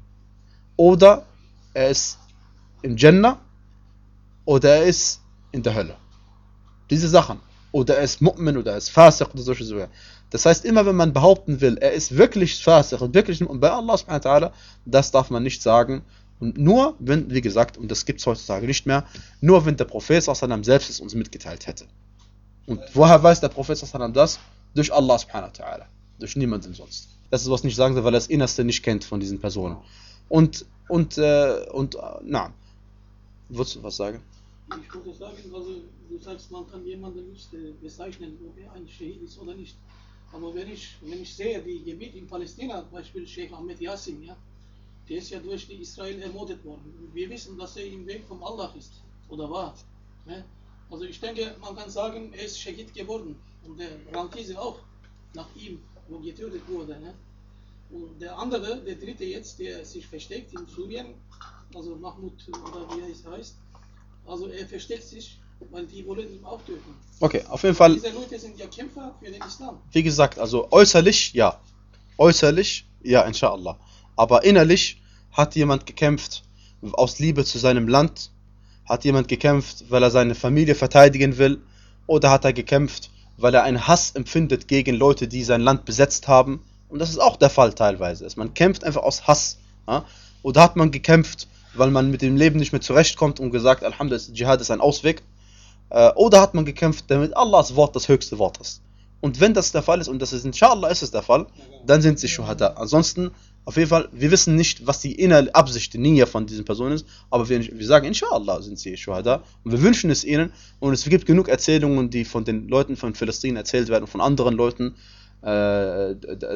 oder er ist im Jannah, oder er ist in der Hölle. Diese Sachen. Oder er ist Mu'min, oder er ist Fasiq, oder solche Sachen. Das heißt, immer wenn man behaupten will, er ist wirklich Fasiq und wirklich und bei Allah subhanahu wa ta'ala, das darf man nicht sagen. Und nur, wenn, wie gesagt, und das gibt es heutzutage nicht mehr, nur wenn der Prophet sallam selbst es uns mitgeteilt hätte. Und woher weiß der Prophet sallam das? Durch Allah subhanahu wa ta'ala. Durch niemanden sonst. Das ist was nicht sagen soll, weil er das Innerste nicht kennt von diesen Personen. Und, und, äh, und, äh, na, würdest du was sagen? Ich würde sagen, also du sagst, man kann jemanden nicht äh, bezeichnen, ob er ein Shahid ist oder nicht. Aber wenn ich, wenn ich sehe, die Gebiet in Palästina, Beispiel Sheikh Ahmed Yassin, ja, der ist ja durch die Israel ermordet worden. Wir wissen, dass er im Weg von Allah ist oder war. Ne? Also ich denke, man kann sagen, er ist Shahid geworden. Und der Rantise auch, nach ihm, wo getötet wurde. Ne? Und der andere, der dritte jetzt, der sich versteckt in Syrien, also Mahmoud oder wie er heißt, also er versteckt sich, weil die wollen ihn auch töten. Okay, auf jeden Fall. Diese Leute sind ja Kämpfer für den Islam. Wie gesagt, also äußerlich, ja. Äußerlich, ja, inshallah. Aber innerlich hat jemand gekämpft aus Liebe zu seinem Land, hat jemand gekämpft, weil er seine Familie verteidigen will, oder hat er gekämpft, weil er einen Hass empfindet gegen Leute, die sein Land besetzt haben. Und das ist auch der Fall teilweise. Man kämpft einfach aus Hass. Ja? Oder hat man gekämpft, weil man mit dem Leben nicht mehr zurechtkommt und gesagt, Alhamdulillah, Dschihad ist ein Ausweg. Oder hat man gekämpft, damit Allahs Wort das höchste Wort ist. Und wenn das der Fall ist, und das ist inshallah ist es der Fall, dann sind sie Shuhada. Ansonsten, auf jeden Fall, wir wissen nicht, was die innere Absicht, die Niyya von diesen Personen ist, aber wir, wir sagen, inshallah sind sie Shuhada. Und wir wünschen es ihnen. Und es gibt genug Erzählungen, die von den Leuten von Palästina erzählt werden, von anderen Leuten, äh,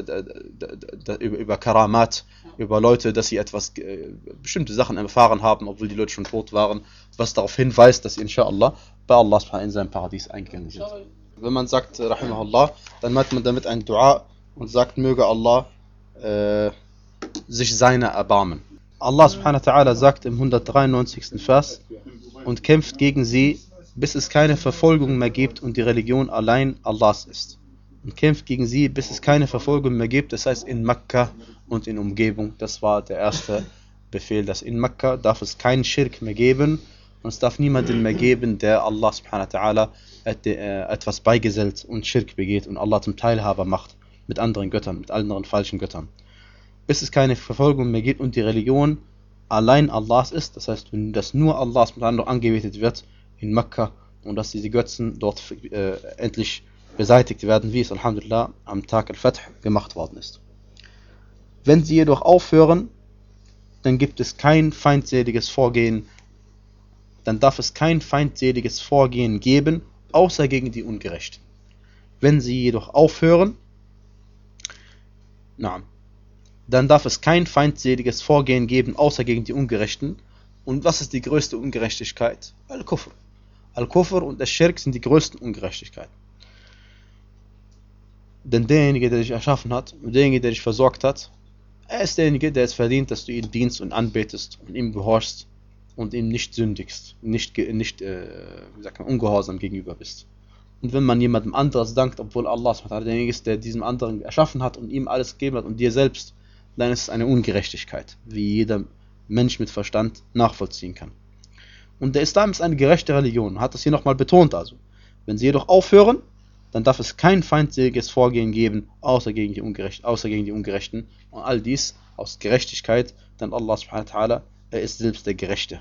über, über Karamat, über Leute, dass sie etwas, äh, bestimmte Sachen erfahren haben, obwohl die Leute schon tot waren, was darauf hinweist, dass sie inshallah bei Allah in seinem Paradies eingegangen sind. Wenn man sagt, Rahimahullah, dann macht man damit ein Dua und sagt, möge Allah äh, sich seiner erbarmen. Allah subhanahu wa ta'ala sagt im hundertdreiundneunzigsten Vers, und kämpft gegen sie, bis es keine Verfolgung mehr gibt und die Religion allein Allahs ist. Und kämpft gegen sie, bis es keine Verfolgung mehr gibt, das heißt in Mekka und in Umgebung. Das war der erste Befehl, dass in Mekka darf es keinen Schirk mehr geben und es darf niemanden mehr geben, der Allah subhanahu wa ta'ala etwas beigesellt und Schirk begeht und Allah zum Teilhaber macht mit anderen Göttern, mit anderen falschen Göttern. Bis es keine Verfolgung mehr gibt und die Religion allein Allahs ist, das heißt, dass nur Allah subhanahu wa ta'ala angebetet wird in Mekka und dass diese Götzen dort äh, endlich beseitigt werden, wie es Alhamdulillah am Tag al-Fath gemacht worden ist. Wenn sie jedoch aufhören, dann gibt es kein feindseliges Vorgehen, dann darf es kein feindseliges Vorgehen geben, außer gegen die Ungerechten. Wenn sie jedoch aufhören, na, dann darf es kein feindseliges Vorgehen geben, außer gegen die Ungerechten, Und was ist die größte Ungerechtigkeit? Al-Kufr. Al-Kufr und der Schirk sind die größten Ungerechtigkeiten. Denn derjenige, der dich erschaffen hat und derjenige, der dich versorgt hat, er ist derjenige, der es verdient, dass du ihm dienst und anbetest und ihm gehorchst und ihm nicht sündigst, nicht, nicht äh, wie sagt man, ungehorsam gegenüber bist. Und wenn man jemandem anderes dankt, obwohl Allah derjenige ist, der diesen anderen erschaffen hat und ihm alles gegeben hat und dir selbst, dann ist es eine Ungerechtigkeit, wie jeder Mensch mit Verstand nachvollziehen kann. Und der Islam ist eine gerechte Religion, hat das hier nochmal betont also. Wenn sie jedoch aufhören, dann darf es kein feindseliges Vorgehen geben, außer gegen die, Ungerecht, außer gegen die Ungerechten. Und all dies aus Gerechtigkeit, denn Allah subhanahu wa ta'ala, er ist selbst der Gerechte.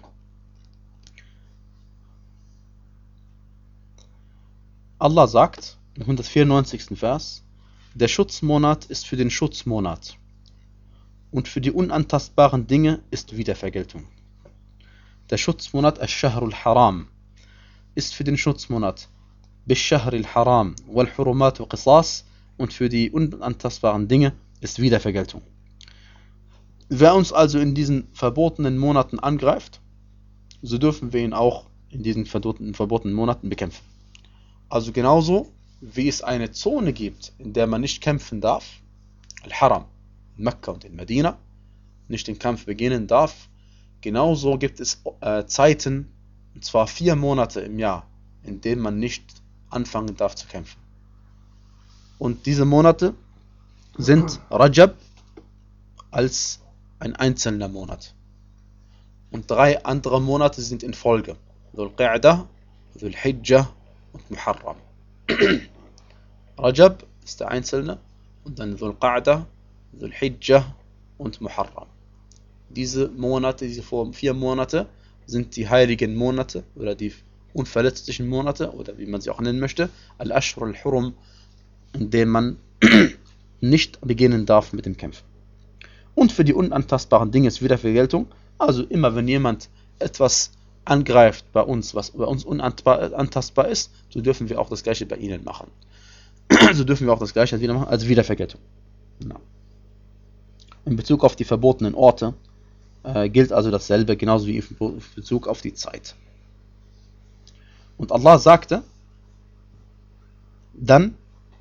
Allah sagt im hundertvierundneunzigsten Vers, der Schutzmonat ist für den Schutzmonat und für die unantastbaren Dinge ist Wiedervergeltung. Der Schutzmonat Ash-Shahrul Haram ist für den Schutzmonat Bish-Shahril Haram wal-Hurumat wa Qisas und für die unantastbaren Dinge ist Wiedervergeltung. Wer uns also in diesen verbotenen Monaten angreift, so dürfen wir ihn auch in diesen verbotenen, verbotenen Monaten bekämpfen. Also genauso wie es eine Zone gibt, in der man nicht kämpfen darf, Al-Haram, in Mekka und in Medina, nicht den Kampf beginnen darf, genauso gibt es äh, Zeiten, und zwar vier Monate im Jahr, in denen man nicht anfangen darf zu kämpfen. Und diese Monate sind Rajab als ein einzelner Monat. Und drei andere Monate sind in Folge. Dhul Qa'dah, Dhul Hijjah und Muharram. Rajab ist der einzelne und dann Dhul Qa'dah, Dhul Hijjah und Muharram. Diese Monate, diese vier Monate sind die heiligen Monate oder die unverletzlichen Monate oder wie man sie auch nennen möchte, Al-Ashur al-Hurum, in denen man nicht beginnen darf mit dem Kämpfen. Und für die unantastbaren Dinge ist Wiedervergeltung. Also immer wenn jemand etwas angreift bei uns, was bei uns unantastbar ist, so dürfen wir auch das Gleiche bei ihnen machen. So dürfen wir auch das Gleiche wieder machen als Wiedervergeltung. Ja. In Bezug auf die verbotenen Orte äh, gilt also dasselbe, genauso wie in Bezug auf die Zeit. Und Allah sagte dann,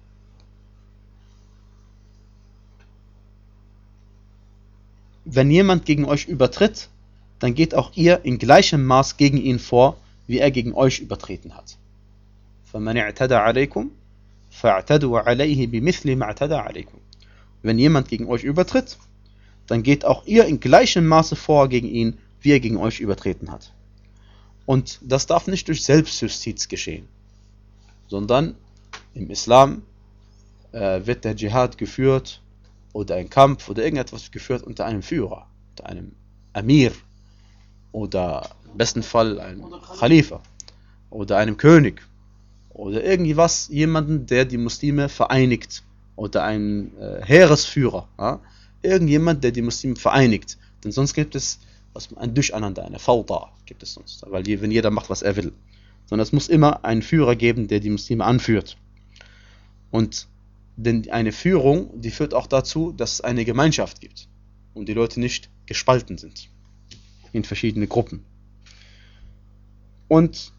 wenn jemand gegen euch übertritt, dann geht auch ihr in gleichem Maß gegen ihn vor, wie er gegen euch übertreten hat. فَمَنِ اعْتَدَى عَلَيْكُمْ فَاعْتَدُوا عَلَيْهِ بِمِثْلِ مَا اعْتَدَى عَلَيْكُمْ. Wenn jemand gegen euch übertritt, dann geht auch ihr in gleichem Maße vor gegen ihn, wie er gegen euch übertreten hat. Und das darf nicht durch Selbstjustiz geschehen, sondern im Islam äh, wird der Dschihad geführt oder ein Kampf oder irgendetwas geführt unter einem Führer, unter einem Amir oder im besten Fall einem Khalifa oder einem König oder irgendwas, jemanden, der die Muslime vereinigt oder ein äh, Heeresführer, ja? Irgendjemand, der die Muslime vereinigt, denn sonst gibt es was, ein Durcheinander, eine Fawda gibt es sonst, weil die, wenn jeder macht, was er will, sondern es muss immer einen Führer geben, der die Muslime anführt. Und denn eine Führung, die führt auch dazu, dass es eine Gemeinschaft gibt und die Leute nicht gespalten sind in verschiedene Gruppen. Und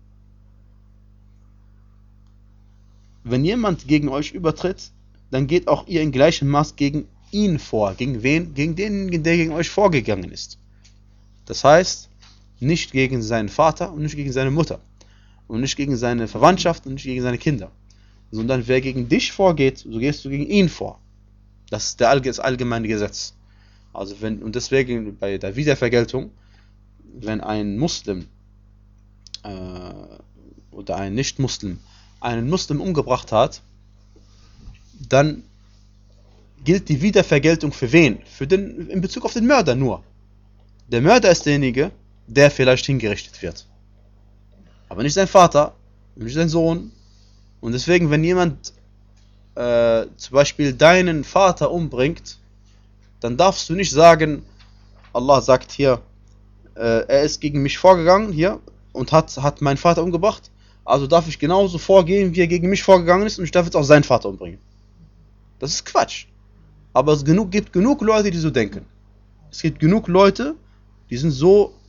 wenn jemand gegen euch übertritt, dann geht auch ihr in gleichem Maß gegen ihn vor. Gegen wen? Gegen denjenigen, der gegen euch vorgegangen ist. Das heißt, nicht gegen seinen Vater und nicht gegen seine Mutter und nicht gegen seine Verwandtschaft und nicht gegen seine Kinder, sondern wer gegen dich vorgeht, so gehst du gegen ihn vor. Das ist der, das allgemeine Gesetz. Also wenn, und deswegen bei der Wiedervergeltung, wenn ein Muslim äh, oder ein Nicht-Muslim einen Muslim umgebracht hat, dann gilt die Wiedervergeltung für wen? Für den, in Bezug auf den Mörder nur. Der Mörder ist derjenige, der vielleicht hingerichtet wird. Aber nicht sein Vater, nicht sein Sohn. Und deswegen, wenn jemand äh, zum Beispiel deinen Vater umbringt, dann darfst du nicht sagen, Allah sagt hier, äh, er ist gegen mich vorgegangen hier und hat, hat meinen Vater umgebracht, also darf ich genauso vorgehen, wie er gegen mich vorgegangen ist und ich darf jetzt auch seinen Vater umbringen. Das ist Quatsch. Aber es genug, gibt genug Leute, die so denken. Es gibt genug Leute, die sind so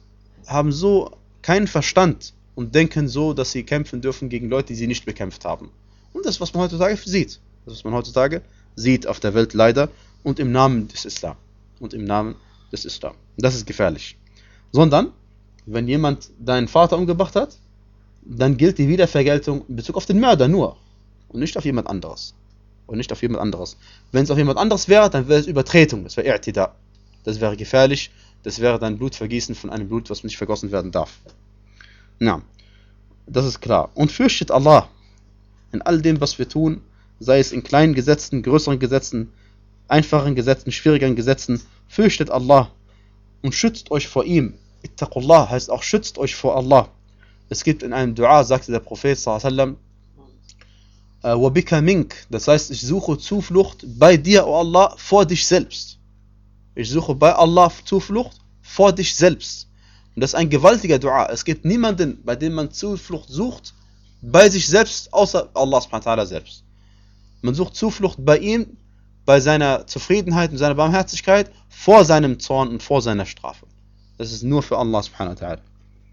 haben so keinen Verstand und denken so, dass sie kämpfen dürfen gegen Leute, die sie nicht bekämpft haben. Und das, was man heutzutage sieht. Das, was man heutzutage sieht auf der Welt leider und im Namen des Islam. Und im Namen des Islam. Das ist gefährlich. Sondern, wenn jemand deinen Vater umgebracht hat, dann gilt die Wiedervergeltung in Bezug auf den Mörder nur. Und nicht auf jemand anderes. Und nicht auf jemand anderes. Wenn es auf jemand anderes wäre, dann wäre es Übertretung. Das wäre I'tida. Das wäre gefährlich. Das wäre dann Blutvergießen von einem Blut, was nicht vergossen werden darf. Na, das ist klar. Und fürchtet Allah in all dem, was wir tun, sei es in kleinen Gesetzen, größeren Gesetzen, einfachen Gesetzen, schwierigeren Gesetzen, fürchtet Allah und schützt euch vor ihm. Ittaqullah heißt auch schützt euch vor Allah. Es gibt in einem Dua, sagte der Prophet sallallahu alaihi wasallam, wabika mink, das heißt, ich suche Zuflucht bei dir, o Allah, vor dich selbst. Ich suche bei Allah Zuflucht vor dich selbst. Und das ist ein gewaltiger Dua. Es gibt niemanden, bei dem man Zuflucht sucht, bei sich selbst, außer Allah subhanahu wa ta'ala selbst. Man sucht Zuflucht bei ihm, bei seiner Zufriedenheit und seiner Barmherzigkeit, vor seinem Zorn und vor seiner Strafe. Das ist nur für Allah subhanahu wa ta'ala.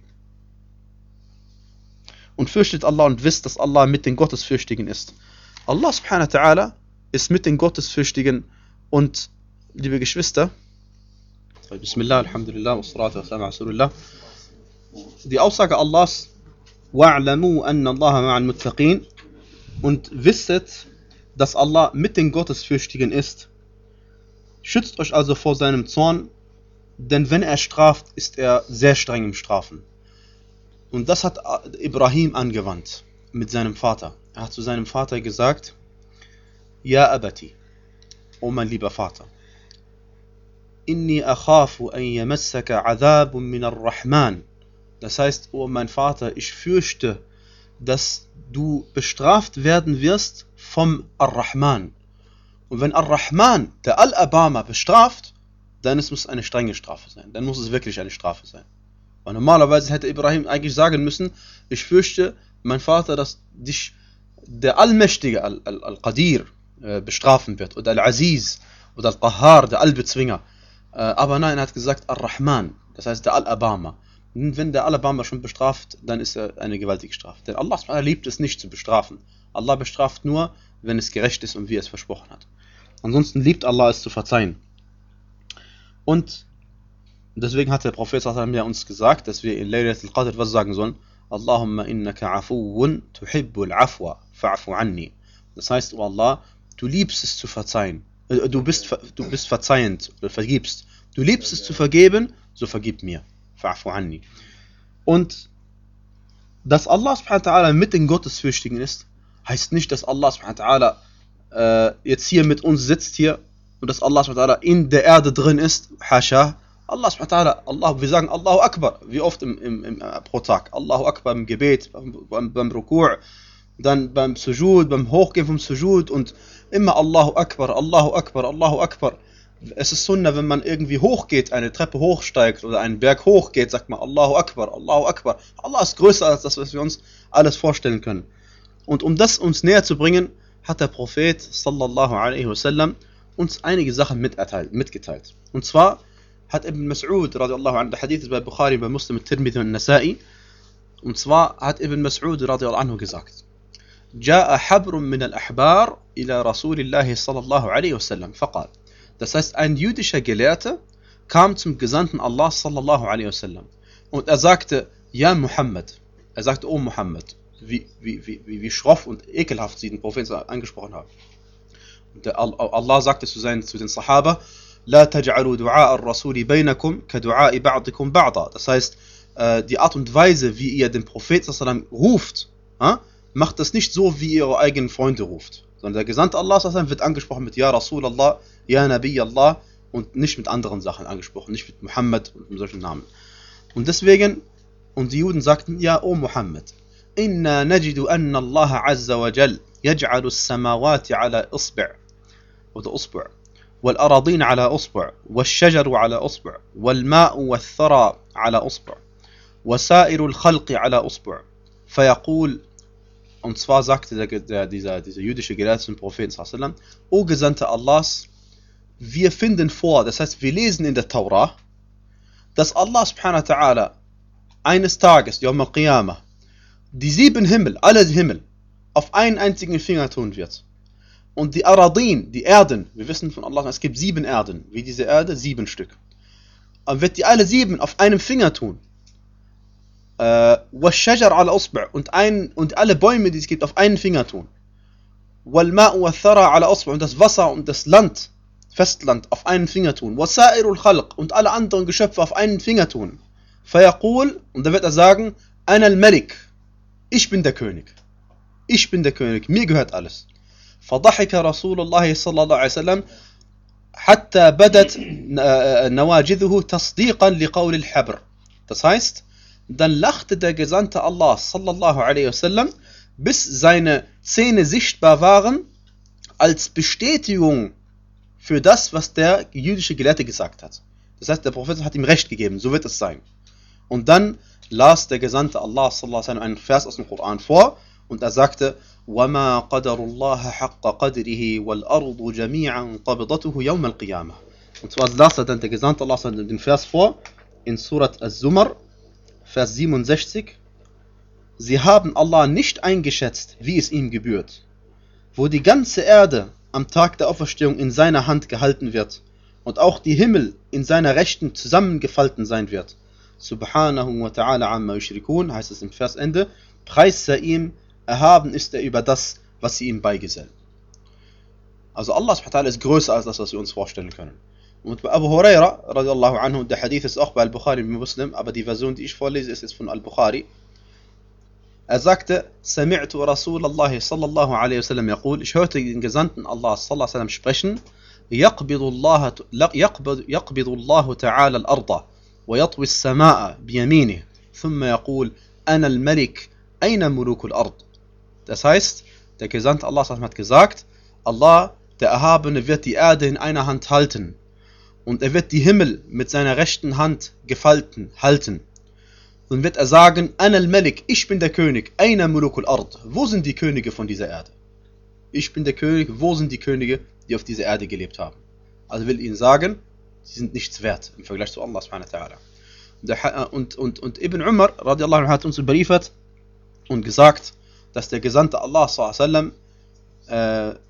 Und fürchtet Allah und wisst, dass Allah mit den Gottesfürchtigen ist. Allah subhanahu wa ta'ala ist mit den Gottesfürchtigen und, liebe Geschwister, Bismillah, Alhamdulillah, wassalatu wassalamu ala Rasulillah. Die Aussage Allahs, wa'lamu anna Allah ma'al muttaqin, und wisset, dass Allah mit den Gottesfürchtigen ist. Schützt euch also vor seinem Zorn, denn wenn er straft, ist er sehr streng im Strafen. Und das hat Ibrahim angewandt mit seinem Vater. Er hat zu seinem Vater gesagt, Ja Abati, o mein lieber Vater, Inni akhafu an yamassaka adhabun min ar-Rahman. Das heißt, o mein Vater, ich fürchte, dass du bestraft werden wirst vom Ar-Rahman. Und wenn Ar-Rahman, der Al-Abama, bestraft, dann muss es eine strenge Strafe sein. Dann muss es wirklich eine Strafe sein. Weil normalerweise hätte Ibrahim eigentlich sagen müssen, ich fürchte, mein Vater, dass dich der Allmächtige, Al-Qadir, bestrafen wird. Oder Al-Aziz, oder Al-Qahar, der Allbezwinger. Aber nein, er hat gesagt Ar-Rahman, das heißt der Al-Abama. Und wenn der Al-Abama schon bestraft, dann ist er eine gewaltige Strafe. Denn Allah liebt es nicht zu bestrafen. Allah bestraft nur, wenn es gerecht ist und wie er es versprochen hat. Ansonsten liebt Allah es zu verzeihen. Und deswegen hat der Prophet ja uns gesagt, dass wir in Laylatul Qadr was sagen sollen. Allahumma innaka afuwun tuhibbul afwa fa'fu anni. Das heißt, oh Allah, du liebst es zu verzeihen. Du bist, du bist verzeihend oder vergibst. Du liebst es zu vergeben, so vergib mir. Fa'fu anni. Und dass Allah subhanahu wa ta'ala mit den Gottesfürchtigen ist, heißt nicht, dass Allah subhanahu wa ta'ala äh, jetzt hier mit uns sitzt hier und dass Allah subhanahu wa ta'ala in der Erde drin ist. Hasha. Allah subhanahu wa ta'ala, Allah, wir sagen Allahu Akbar, wie oft im, im, im, äh, pro Tag. Allahu Akbar im Gebet, beim, beim, beim Ruku', dann beim Sujud, beim Hochgehen vom Sujud und immer Allahu Akbar, Allahu Akbar, Allahu Akbar. Es ist Sunnah, wenn man irgendwie hochgeht, eine Treppe hochsteigt oder einen Berg hochgeht, sagt man Allahu Akbar, Allahu Akbar. Allah ist größer als das, was wir uns alles vorstellen können. Und um das uns näher zu bringen, hat der Prophet sallallahu alaihi wasallam uns einige Sachen miterteilt, mitgeteilt. Und zwar hat Ibn Mas'ud radiallahu anhu, der Hadith ist bei Bukhari, bei Muslim, Tirmidhi und Nasa'i, und zwar hat Ibn Mas'ud radiallahu anhu gesagt, جاء حبر من الأحبار إلى رسول الله صلى الله عليه وسلم فقال. Das heißt, ein jüdischer Gelehrter kam zum Gesandten Allah sallallahu alaihi wasallam und er sagte, ja Muhammad, er sagte, oh Muhammad, wie, wie, wie, wie schroff und ekelhaft sie den Propheten angesprochen haben. Und der Allah sagte zu, seinen, zu den Sahaba, لا تجعلوا دعاء الرسول بينكم كدعاء بعضكم بعضا. Das heißt, die Art und Weise, wie ihr den Propheten sallallahu alaihi wasallam ruft, macht das nicht so, wie ihr eure eigenen Freunde ruft. Sondern der Gesandte Allah wird angesprochen mit Ja Rasulallah, Ja Nabi Allah und nicht mit anderen Sachen angesprochen, nicht mit Muhammad und mit solchen Namen. Und deswegen, und die Juden sagten, Ja, O Muhammad, Inna najidu anna Allah azza wa jal yaj'alu as-samawati ala isbi' oder usbi' wal aradin ala usbi' wal shajaru ala usbi' wal ma'u wal thara ala usbi' wa sa'iru al-khalqi ala usbi' fayaqul. Und zwar sagte der, der, dieser, dieser jüdische Gelehrte zum Propheten sallallahu alaihi wasallam, O Gesandte Allahs, wir finden vor, das heißt wir lesen in der Taura, dass Allah subhanahu wa ta'ala eines Tages, Yawm al-Qiyamah, die sieben Himmel, alle Himmel, auf einen einzigen Finger tun wird. Und die Aradin, die Erden, wir wissen von Allah, es gibt sieben Erden, wie diese Erde, sieben Stück. Und wird die alle sieben auf einem Finger tun. وَالشَّجَرْ عَلَى أُصْبِعْ und, ein, und alle Bäume, die es gibt, auf einen Finger tun. وَالْمَاءُ وَالثَّرَى عَلَى أُصْبِعْ und das Wasser und das Land, Festland, auf einen Finger tun. وَسَائِرُ الْخَلْقِ und alle anderen Geschöpfe auf einen Finger tun. فَيَقُول und da wird er sagen, أَنَا الْمَلِكِ ich bin der König. Ich bin der König, mir gehört alles. فضحك رسول الله صلى الله عليه وسلم حتى بدت نواجذه تصديقا لقول الحبر. Das heißt, dann lachte der Gesandte Allah sallallahu alaihi wasallam, bis seine Zähne sichtbar waren, als Bestätigung für das, was der jüdische Gelehrte gesagt hat. Das heißt, der Prophet hat ihm Recht gegeben, so wird es sein. Und dann las der Gesandte Allah sallallahu alaihi wasallam einen Vers aus dem Koran vor und er sagte: وَمَا قَدَرُ اللَّهَ حَقَّ قَدْرِهِ وَالْأَرْضُ جَمِيعًا قَبْضَتُهُ يَوْمَ الْقِيَامَةِ. Und zwar las er dann der Gesandte Allah den Vers vor in Surat Az-Zumar, Vers siebenundsechzig. Sie haben Allah nicht eingeschätzt, wie es ihm gebührt, wo die ganze Erde am Tag der Auferstehung in seiner Hand gehalten wird und auch die Himmel in seiner Rechten zusammengefalten sein wird. Subhanahu wa ta'ala amma yushrikun, heißt es im Versende. Preis sei ihm, erhaben ist er über das, was sie ihm beigesellen. Also Allah subhanahu wa ta'ala ist größer als das, was wir uns vorstellen können. Und bei Abu Huraira, radiallahu anhu, der Hadith ist auch bei Al-Bukhari und Muslim, aber die Version, die ich vorlese, ist jetzt von Al-Bukhari. Er sagte: Sami'tu Rasulallah sallallahu alaihi wasallam yaqul, ich hörte den Gesandten Allah sallallahu alaihi wasallam sprechen: Yaqbidu Allahu ta'ala al-arda wa yatwi as-sama'a biyaminihi, thumma yaqul ana al-malik, ayna mulukul ard. Das heißt, der Gesandte Allah hat gesagt, Allah, der Erhabene, wird die Erde in einer Hand halten und er wird die Himmel mit seiner rechten Hand gefalten halten. Dann wird er sagen: Ana al-Malik, ich bin der König. Ayna mulukul ard, wo sind die Könige von dieser Erde? Ich bin der König, wo sind die Könige, die auf dieser Erde gelebt haben? Also will ihnen sagen, sie sind nichts wert im Vergleich zu Allah subhanahu wa ta'ala. Und, und, und Ibn Umar radiallahu anhu hat uns überliefert und gesagt, dass der Gesandte Allah sallallahu alaihi wasallam äh,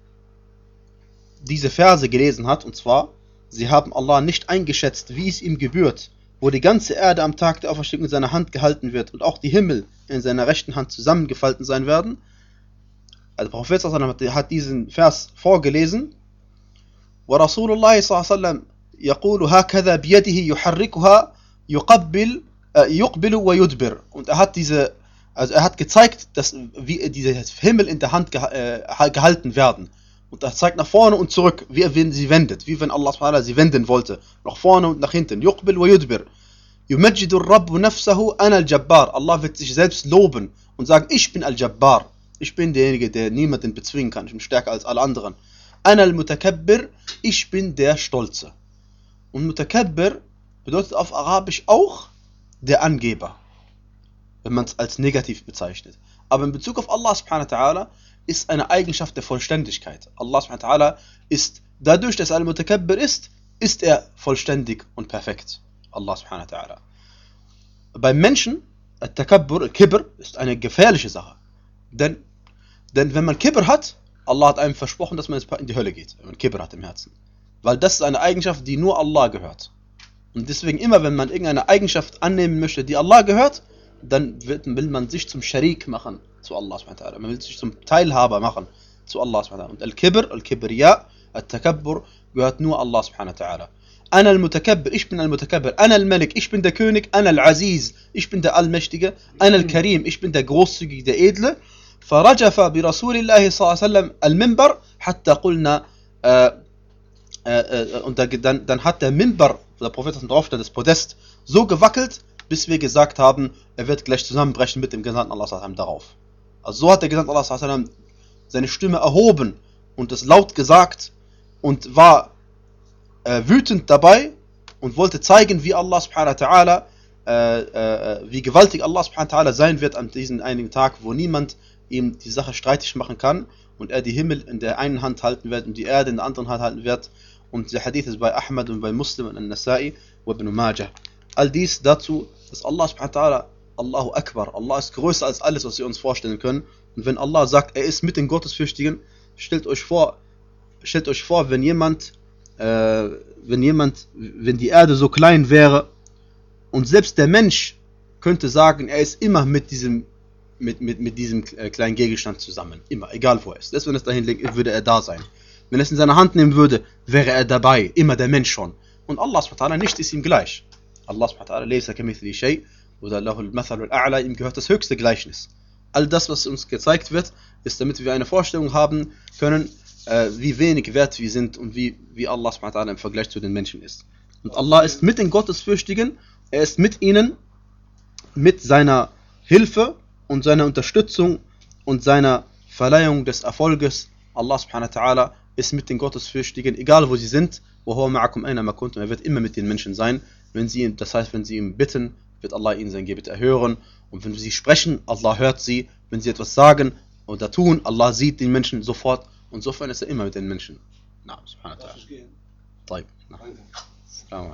diese Verse gelesen hat, und zwar: Sie haben Allah nicht eingeschätzt, wie es ihm gebührt, wo die ganze Erde am Tag der Auferstehung in seiner Hand gehalten wird und auch die Himmel in seiner rechten Hand zusammengefalten sein werden. Also der Prophet sallallahu alaihi wasallam hat diesen Vers vorgelesen. Wa Rasulullah sallallahu alaihi wasallam yaqulu hakadha biyadihi yuharrikuha yuqabbil yuqbilu wa yudbir. Und er hat diese also er hat gezeigt, dass wie diese Himmel in der Hand gehalten werden. Und er zeigt nach vorne und zurück, wie er sie wendet, wie wenn Allah subhanahu wa ta'ala sie wenden wollte, nach vorne und nach hinten. Yuqbil wa yudbir. Yumajjidu Rabbu nafsahu ana al-Jabbar. Allah wird sich selbst loben und sagen: Ich bin al-Jabbar. Ich bin derjenige, der niemanden bezwingen kann. Ich bin stärker als alle anderen. Ana al-Mutakabbir. Ich bin der Stolze. Und Mutakabbir bedeutet auf Arabisch auch der Angeber, wenn man es als negativ bezeichnet. Aber in Bezug auf Allah subhanahu wa ta'ala ist eine Eigenschaft der Vollständigkeit. Allah subhanahu wa ta'ala ist, dadurch, dass er Al-Mutakabbir ist, ist er vollständig und perfekt. Allah subhanahu wa ta'ala. Beim Menschen, Al-Takabbur, Kibr, ist eine gefährliche Sache. Denn, denn wenn man Kibr hat, Allah hat einem versprochen, dass man in die Hölle geht, wenn man Kibr hat im Herzen. Weil das ist eine Eigenschaft, die nur Allah gehört. Und deswegen immer, wenn man irgendeine Eigenschaft annehmen möchte, die Allah gehört, dann wird, will man sich zum Sharik machen zu Allah subhanahu wa ta'ala. Man will sich zum Teilhaber machen zu Allah subhanahu wa ta'ala. Und Al-Kibr, Al-Kibriya, Al-Takabbur gehört nur Allah subhanahu wa ta'ala. Ana al-Mutakabbir, ich bin al-Mutakabbir. Ana al-Malik, ich bin der König. Ana al-Aziz, ich bin der Allmächtige. Ana al-Karim, ich bin der Großzügige, der Edle. فرجف برسول الله صلى الله عليه وسلم المنبر حتى قلنا und dann, dann hat der Minbar, wo der Prophet drauf steht, das Podest, so gewackelt, bis wir gesagt haben, er wird gleich zusammenbrechen mit dem Gesandten Allah sallallahu alaihi wasallam darauf. Also so hat der Gesandte Allah sallallahu alaihi wasallam seine Stimme erhoben und es laut gesagt und war äh, wütend dabei und wollte zeigen, wie Allah subhanahu wa ta'ala, äh, äh, wie gewaltig Allah subhanahu wa ta'ala sein wird an diesem einigen Tag, wo niemand ihm die Sache streitig machen kann und er die Himmel in der einen Hand halten wird und die Erde in der anderen Hand halten wird. Und der Hadith ist bei Ahmad und bei Muslim und An-Nasa'i und Ibn Majah. All dies dazu, dass Allah subhanahu wa ta'ala Allahu Akbar, Allah ist größer als alles, was wir uns vorstellen können. Und wenn Allah sagt, er ist mit den Gottesfürchtigen, stellt euch vor, stellt euch vor, wenn jemand, äh, wenn jemand, wenn die Erde so klein wäre und selbst der Mensch könnte sagen, er ist immer mit diesem, mit, mit, mit diesem kleinen Gegenstand zusammen. Immer, egal wo er ist. Selbst wenn es dahin liegt, würde er da sein. Wenn er es in seine Hand nehmen würde, wäre er dabei. Immer der Mensch schon. Und Allah subhanahu wa ta'ala, nichts ist ihm gleich. Allah subhanahu wa ta'ala, laysa kamithli shay, oder lahul mathalul a'la, ihm gehört das höchste Gleichnis. All das, was uns gezeigt wird, ist, damit wir eine Vorstellung haben können, äh, wie wenig wert wir sind und wie, wie Allah subhanahu wa ta'ala im Vergleich zu den Menschen ist. Und Allah ist mit den Gottesfürchtigen, er ist mit ihnen, mit seiner Hilfe und seiner Unterstützung und seiner Verleihung des Erfolges. Allah subhanahu wa ta'ala ist mit den Gottesfürchtigen, egal wo sie sind, وَهُوَ مَعَكُمْ أَيْنَمَا كُنْتُمْ, er wird immer mit den Menschen sein, wenn sie, das heißt, wenn sie ihm bitten, wird Allah ihnen sein Gebet erhören, und wenn sie sprechen, Allah hört sie, wenn sie etwas sagen oder tun, Allah sieht den Menschen sofort, und insofern ist er immer mit den Menschen. Na, subhanahu wa ta'ala. طيب. Assalamu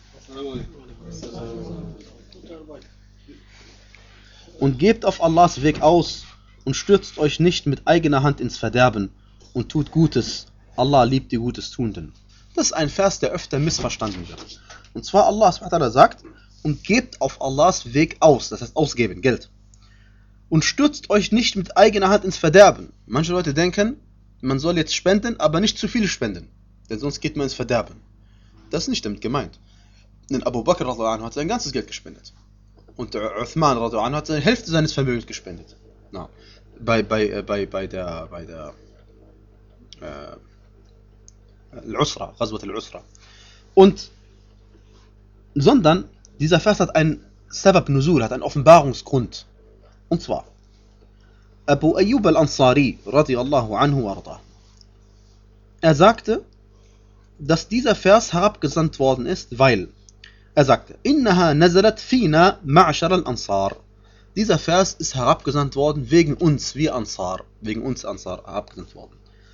alaikum. Und gebt auf Allahs Weg aus und stürzt euch nicht mit eigener Hand ins Verderben und tut Gutes. Allah liebt die Gutes Tuenden. Das ist ein Vers, der öfter missverstanden wird. Und zwar Allah subhanahu wa ta'ala sagt, und gebt auf Allahs Weg aus, das heißt ausgeben, Geld. Und stürzt euch nicht mit eigener Hand ins Verderben. Manche Leute denken, man soll jetzt spenden, aber nicht zu viel spenden, denn sonst geht man ins Verderben. Das ist nicht damit gemeint. Denn Abu Bakr radhiyallahu anhu hat sein ganzes Geld gespendet. Und Uthman radhiyallahu anhu hat seine Hälfte seines Vermögens gespendet. Na, bei, bei, bei, bei der, bei der äh, Al-Usra, Ghazwat al-Usra. Und, sondern, dieser Vers hat einen Sabab Nuzul, hat einen Offenbarungsgrund. Und zwar, Abu Ayyub al-Ansari, radiyallahu anhu warda, er sagte, dass dieser Vers herabgesandt worden ist, weil, er sagte, Innaha nazalat fina ma'ashar al-Ansar. Dieser Vers ist herabgesandt worden wegen uns, wir Ansar, wegen uns Ansar herabgesandt worden.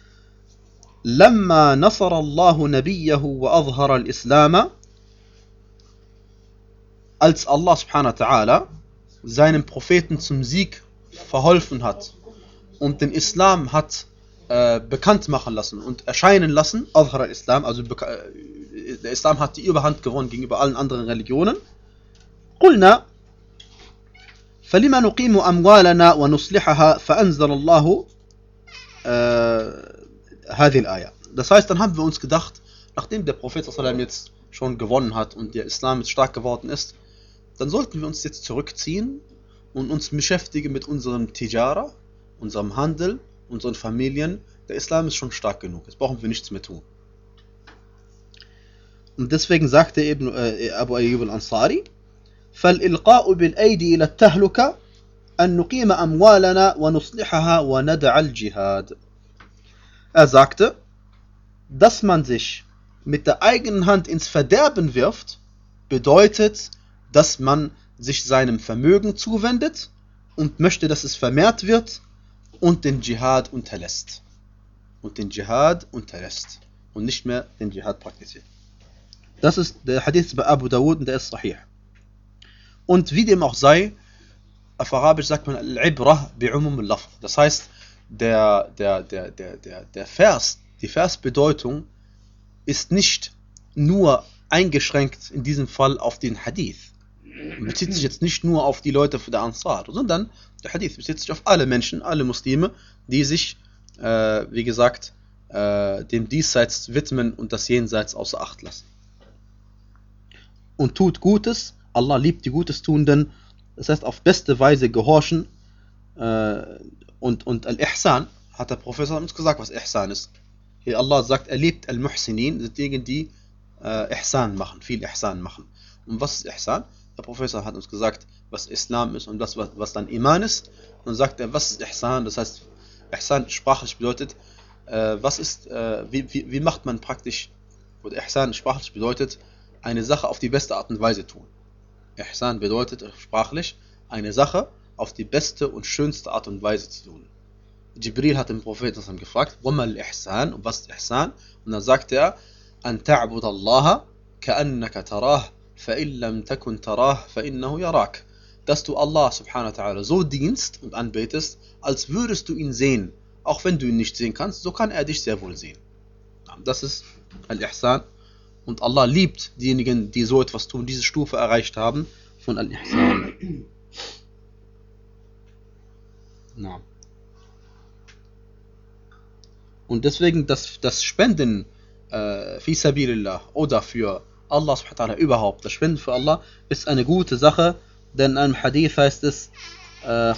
Lamma nasara Allahu nabiyahu wa azhara al-Islam, als Allah subhanahu wa ta'ala seinem Propheten zum Sieg verholfen hat und den Islam hat äh, bekannt machen lassen und erscheinen lassen, azhara al-Islam, also der Islam hat die Überhand gewonnen gegenüber allen anderen Religionen. قلنا فلما نقيم أموالنا ونصلحها فأنزل الله هذه الآية. Das heißt, dann haben wir uns gedacht, nachdem der Prophet jetzt schon gewonnen hat und der Islam jetzt stark geworden ist, dann sollten wir uns jetzt zurückziehen und uns beschäftigen mit unserem Tijara, unserem Handel, unseren Familien. Der Islam ist schon stark genug, jetzt brauchen wir nichts mehr tun. Und deswegen sagte eben äh, Abu Ayyub al-Ansari, فَالْإِلْقَاءُ بِالْأَيْدِ إِلَى التَّهْلُكَ أَنْ نُقِيمَ أَمْوَالَنَا وَنُصْلِحَهَا وَنَدَعَ الْجِهَادِ. Er sagte, dass man sich mit der eigenen Hand ins Verderben wirft, bedeutet, dass man sich seinem Vermögen zuwendet und möchte, dass es vermehrt wird und den Dschihad unterlässt. Und den Dschihad unterlässt. Und nicht mehr den Dschihad praktiziert. Das ist der Hadith bei Abu Dawud und der ist sahih. Und wie dem auch sei, auf Arabisch sagt man Al-Ibrah bi'umum al-Lafz. Das heißt, der, der, der, der, der, der Vers, die Versbedeutung ist nicht nur eingeschränkt in diesem Fall auf den Hadith. Man bezieht sich jetzt nicht nur auf die Leute der Ansar, sondern der Hadith bezieht sich auf alle Menschen, alle Muslime, die sich, äh, wie gesagt, äh, dem Diesseits widmen und das Jenseits außer Acht lassen. Und tut Gutes, Allah liebt die Gutestuenden, das heißt auf beste Weise gehorchen. Äh, und, und Al-Ihsan, hat der Professor uns gesagt, was Ihsan ist. Hier Allah sagt, er liebt Al-Muhsinin, sind diejenigen, die äh, Ihsan machen, viel Ihsan machen. Und was ist Ihsan? Der Professor hat uns gesagt, was Islam ist und das, was, was dann Iman ist. Und dann sagt er, was ist Ihsan? Das heißt, Ihsan sprachlich bedeutet, äh, was ist, äh, wie, wie, wie macht man praktisch, oder Ihsan sprachlich bedeutet, eine Sache auf die beste Art und Weise tun. Ihsan bedeutet sprachlich, eine Sache auf die beste und schönste Art und Weise zu tun. Jibril hat den Propheten gefragt, وَمَا الْإِحْسَانِ, und was ist Ihsan? Und dann sagt er, أَن تَعْبُدَ اللَّهَ كَأَنَّكَ تَرَاهُ فَإِن لَّمْ تَكُنْ تَرَاهُ فَإِنَّهُ يَرَاكَ. dass du Allah subhanahu wa ta'ala so dienst und anbetest, als würdest du ihn sehen. Auch wenn du ihn nicht sehen kannst, so kann er dich sehr wohl sehen. Das ist Al-Ihsan. Und Allah liebt diejenigen, die so etwas tun, diese Stufe erreicht haben von Al-Ihsan. Na. Und deswegen das, das Spenden äh, fi sabilillah oder für Allah subhanahu wa ta'ala überhaupt, das Spenden für Allah ist eine gute Sache, denn in einem Hadith heißt es äh,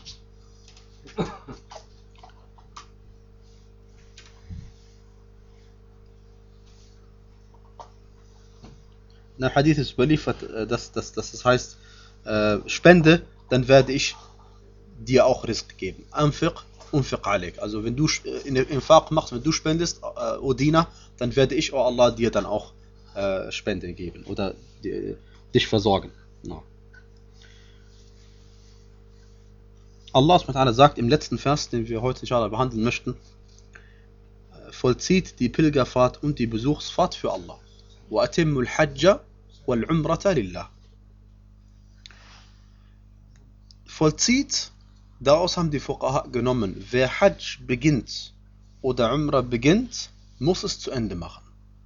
in einem Hadith ist überliefert, dass, dass, dass das heißt, äh, spende, dann werde ich dir auch Rizq geben. Anfiq, unfiq alik. Also wenn du in den Infaq machst, wenn du spendest, äh, O Diener, dann werde ich, oh Allah, dir dann auch äh, Spende geben oder die, dich versorgen. No. Allah subhanahu wa ta'ala sagt im letzten Vers, den wir heute inshallah behandeln möchten, vollzieht die Pilgerfahrt und die Besuchsfahrt für Allah. وَأَتِمُّ الْحَجَّ وَالْعُمْرَةَ لِلَّهِ. Vollzieht, daraus haben die Fuqaha genommen, wer Hajj beginnt oder Umrah beginnt, muss es zu Ende machen.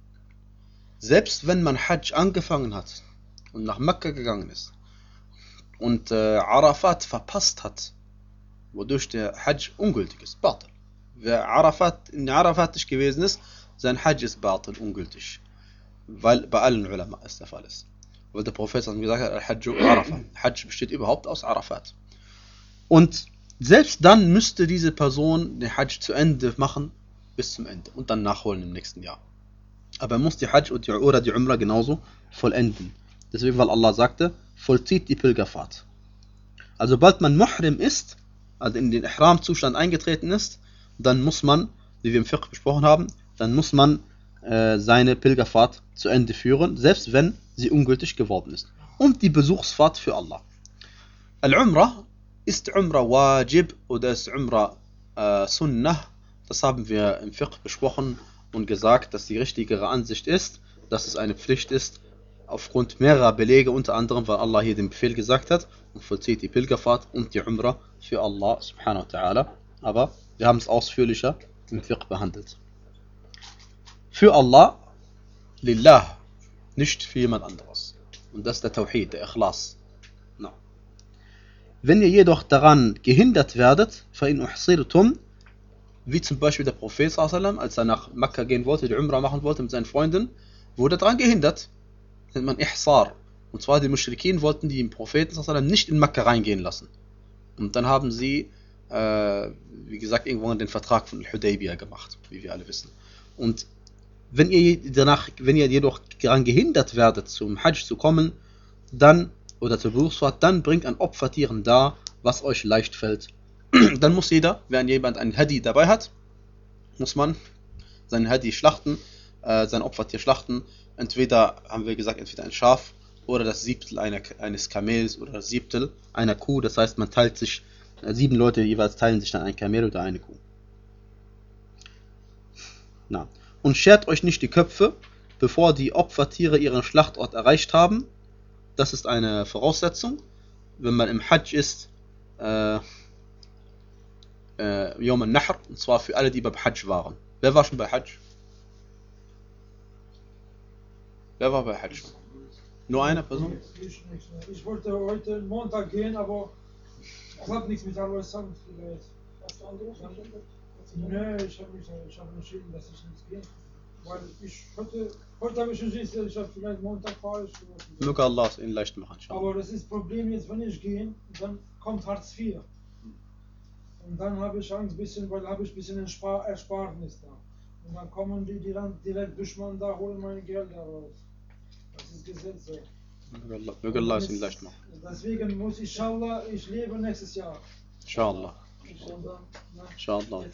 Selbst wenn man Hajj angefangen hat und nach Mekka gegangen ist und äh, Arafat verpasst hat, wodurch der Hajj ungültig ist, Batil. Wer Arafat, in Arafat nicht gewesen ist, sein Hajj ist Batil, ungültig. Weil bei allen Ulama ist der Fall ist. Weil der Prophet gesagt hat, Al-Hajj Arafat. Hajj besteht überhaupt aus Arafat. Und selbst dann müsste diese Person den Hajj zu Ende machen, bis zum Ende und dann nachholen im nächsten Jahr. Aber er muss die Hajj und die, oder die Umrah genauso vollenden. Deswegen, weil Allah sagte, vollzieht die Pilgerfahrt. Also sobald man Muhrim ist, also in den Ihram-Zustand eingetreten ist, dann muss man, wie wir im Fiqh besprochen haben, dann muss man äh, seine Pilgerfahrt zu Ende führen, selbst wenn sie ungültig geworden ist. Und die Besuchsfahrt für Allah. Al-Umrah ist Umrah Wajib oder ist Umrah äh, Sunnah. Das haben wir im Fiqh besprochen und gesagt, dass die richtigere Ansicht ist, dass es eine Pflicht ist, aufgrund mehrerer Belege, unter anderem, weil Allah hier den Befehl gesagt hat, und vollzieht die Pilgerfahrt und die Umrah für Allah subhanahu wa ta'ala. Aber wir haben es ausführlicher im Fiqh behandelt. Für Allah, Lillah, nicht für jemand anderes. Und das ist der Tawhid, der Ikhlas. No. Wenn ihr jedoch daran gehindert werdet, فَإِنْ أُحْصِرْتُمْ, wie zum Beispiel der Prophet sallam, als er nach Mekka gehen wollte, die Umrah machen wollte mit seinen Freunden, wurde daran gehindert. Das nennt man Ihsar. Und zwar die Muschrikin wollten die Propheten sallam nicht in Mekka reingehen lassen. Und dann haben sie, äh, wie gesagt, irgendwann den Vertrag von Al-Hudaybiyah gemacht, wie wir alle wissen. Und wenn ihr danach, wenn ihr jedoch daran gehindert werdet, zum Hajj zu kommen, dann, oder zur Berufsfahrt, dann bringt ein Opfertieren dar, was euch leicht fällt. Dann muss jeder, wenn jemand einen Hadi dabei hat, muss man seinen Hadi schlachten, äh, sein Opfertier schlachten. Entweder, haben wir gesagt, entweder ein Schaf oder das Siebtel einer, eines Kamels oder das Siebtel einer Kuh. Das heißt, man teilt sich, äh, sieben Leute jeweils teilen sich dann ein Kamel oder eine Kuh. Na. Und schert euch nicht die Köpfe, bevor die Opfertiere ihren Schlachtort erreicht haben. Das ist eine Voraussetzung. Wenn man im Hajj ist, äh, äh, Yawm al-Nahr, und zwar für alle, die beim Hajj waren. Wer war schon bei Hajj? Wer war bei Hajj? Nur eine Person? Ich, ich wollte heute Montag gehen, aber es hat nichts mit Arbeit zu tun. Hast du andere? Nein, ich habe mich ich hab entschieden, dass ich nicht gehe. Weil ich heute, heute habe ich entschieden, ich habe vielleicht Montag fahre ich. Möge Allah es ihnen leicht machen. Aber das ist das Problem jetzt, wenn ich gehe, dann kommt Hartz vier. Und dann habe ich Angst, bisschen, weil habe ich ein bisschen Erspar Ersparnis da. Und dann kommen die, die dann direkt durch man da holen meine Gelder raus. Das ist Gesetz so. Möge Allah es ihnen leicht machen. Deswegen muss ich, inshallah, ich lebe nächstes Jahr. Inshallah. Inshallah. Inshallah.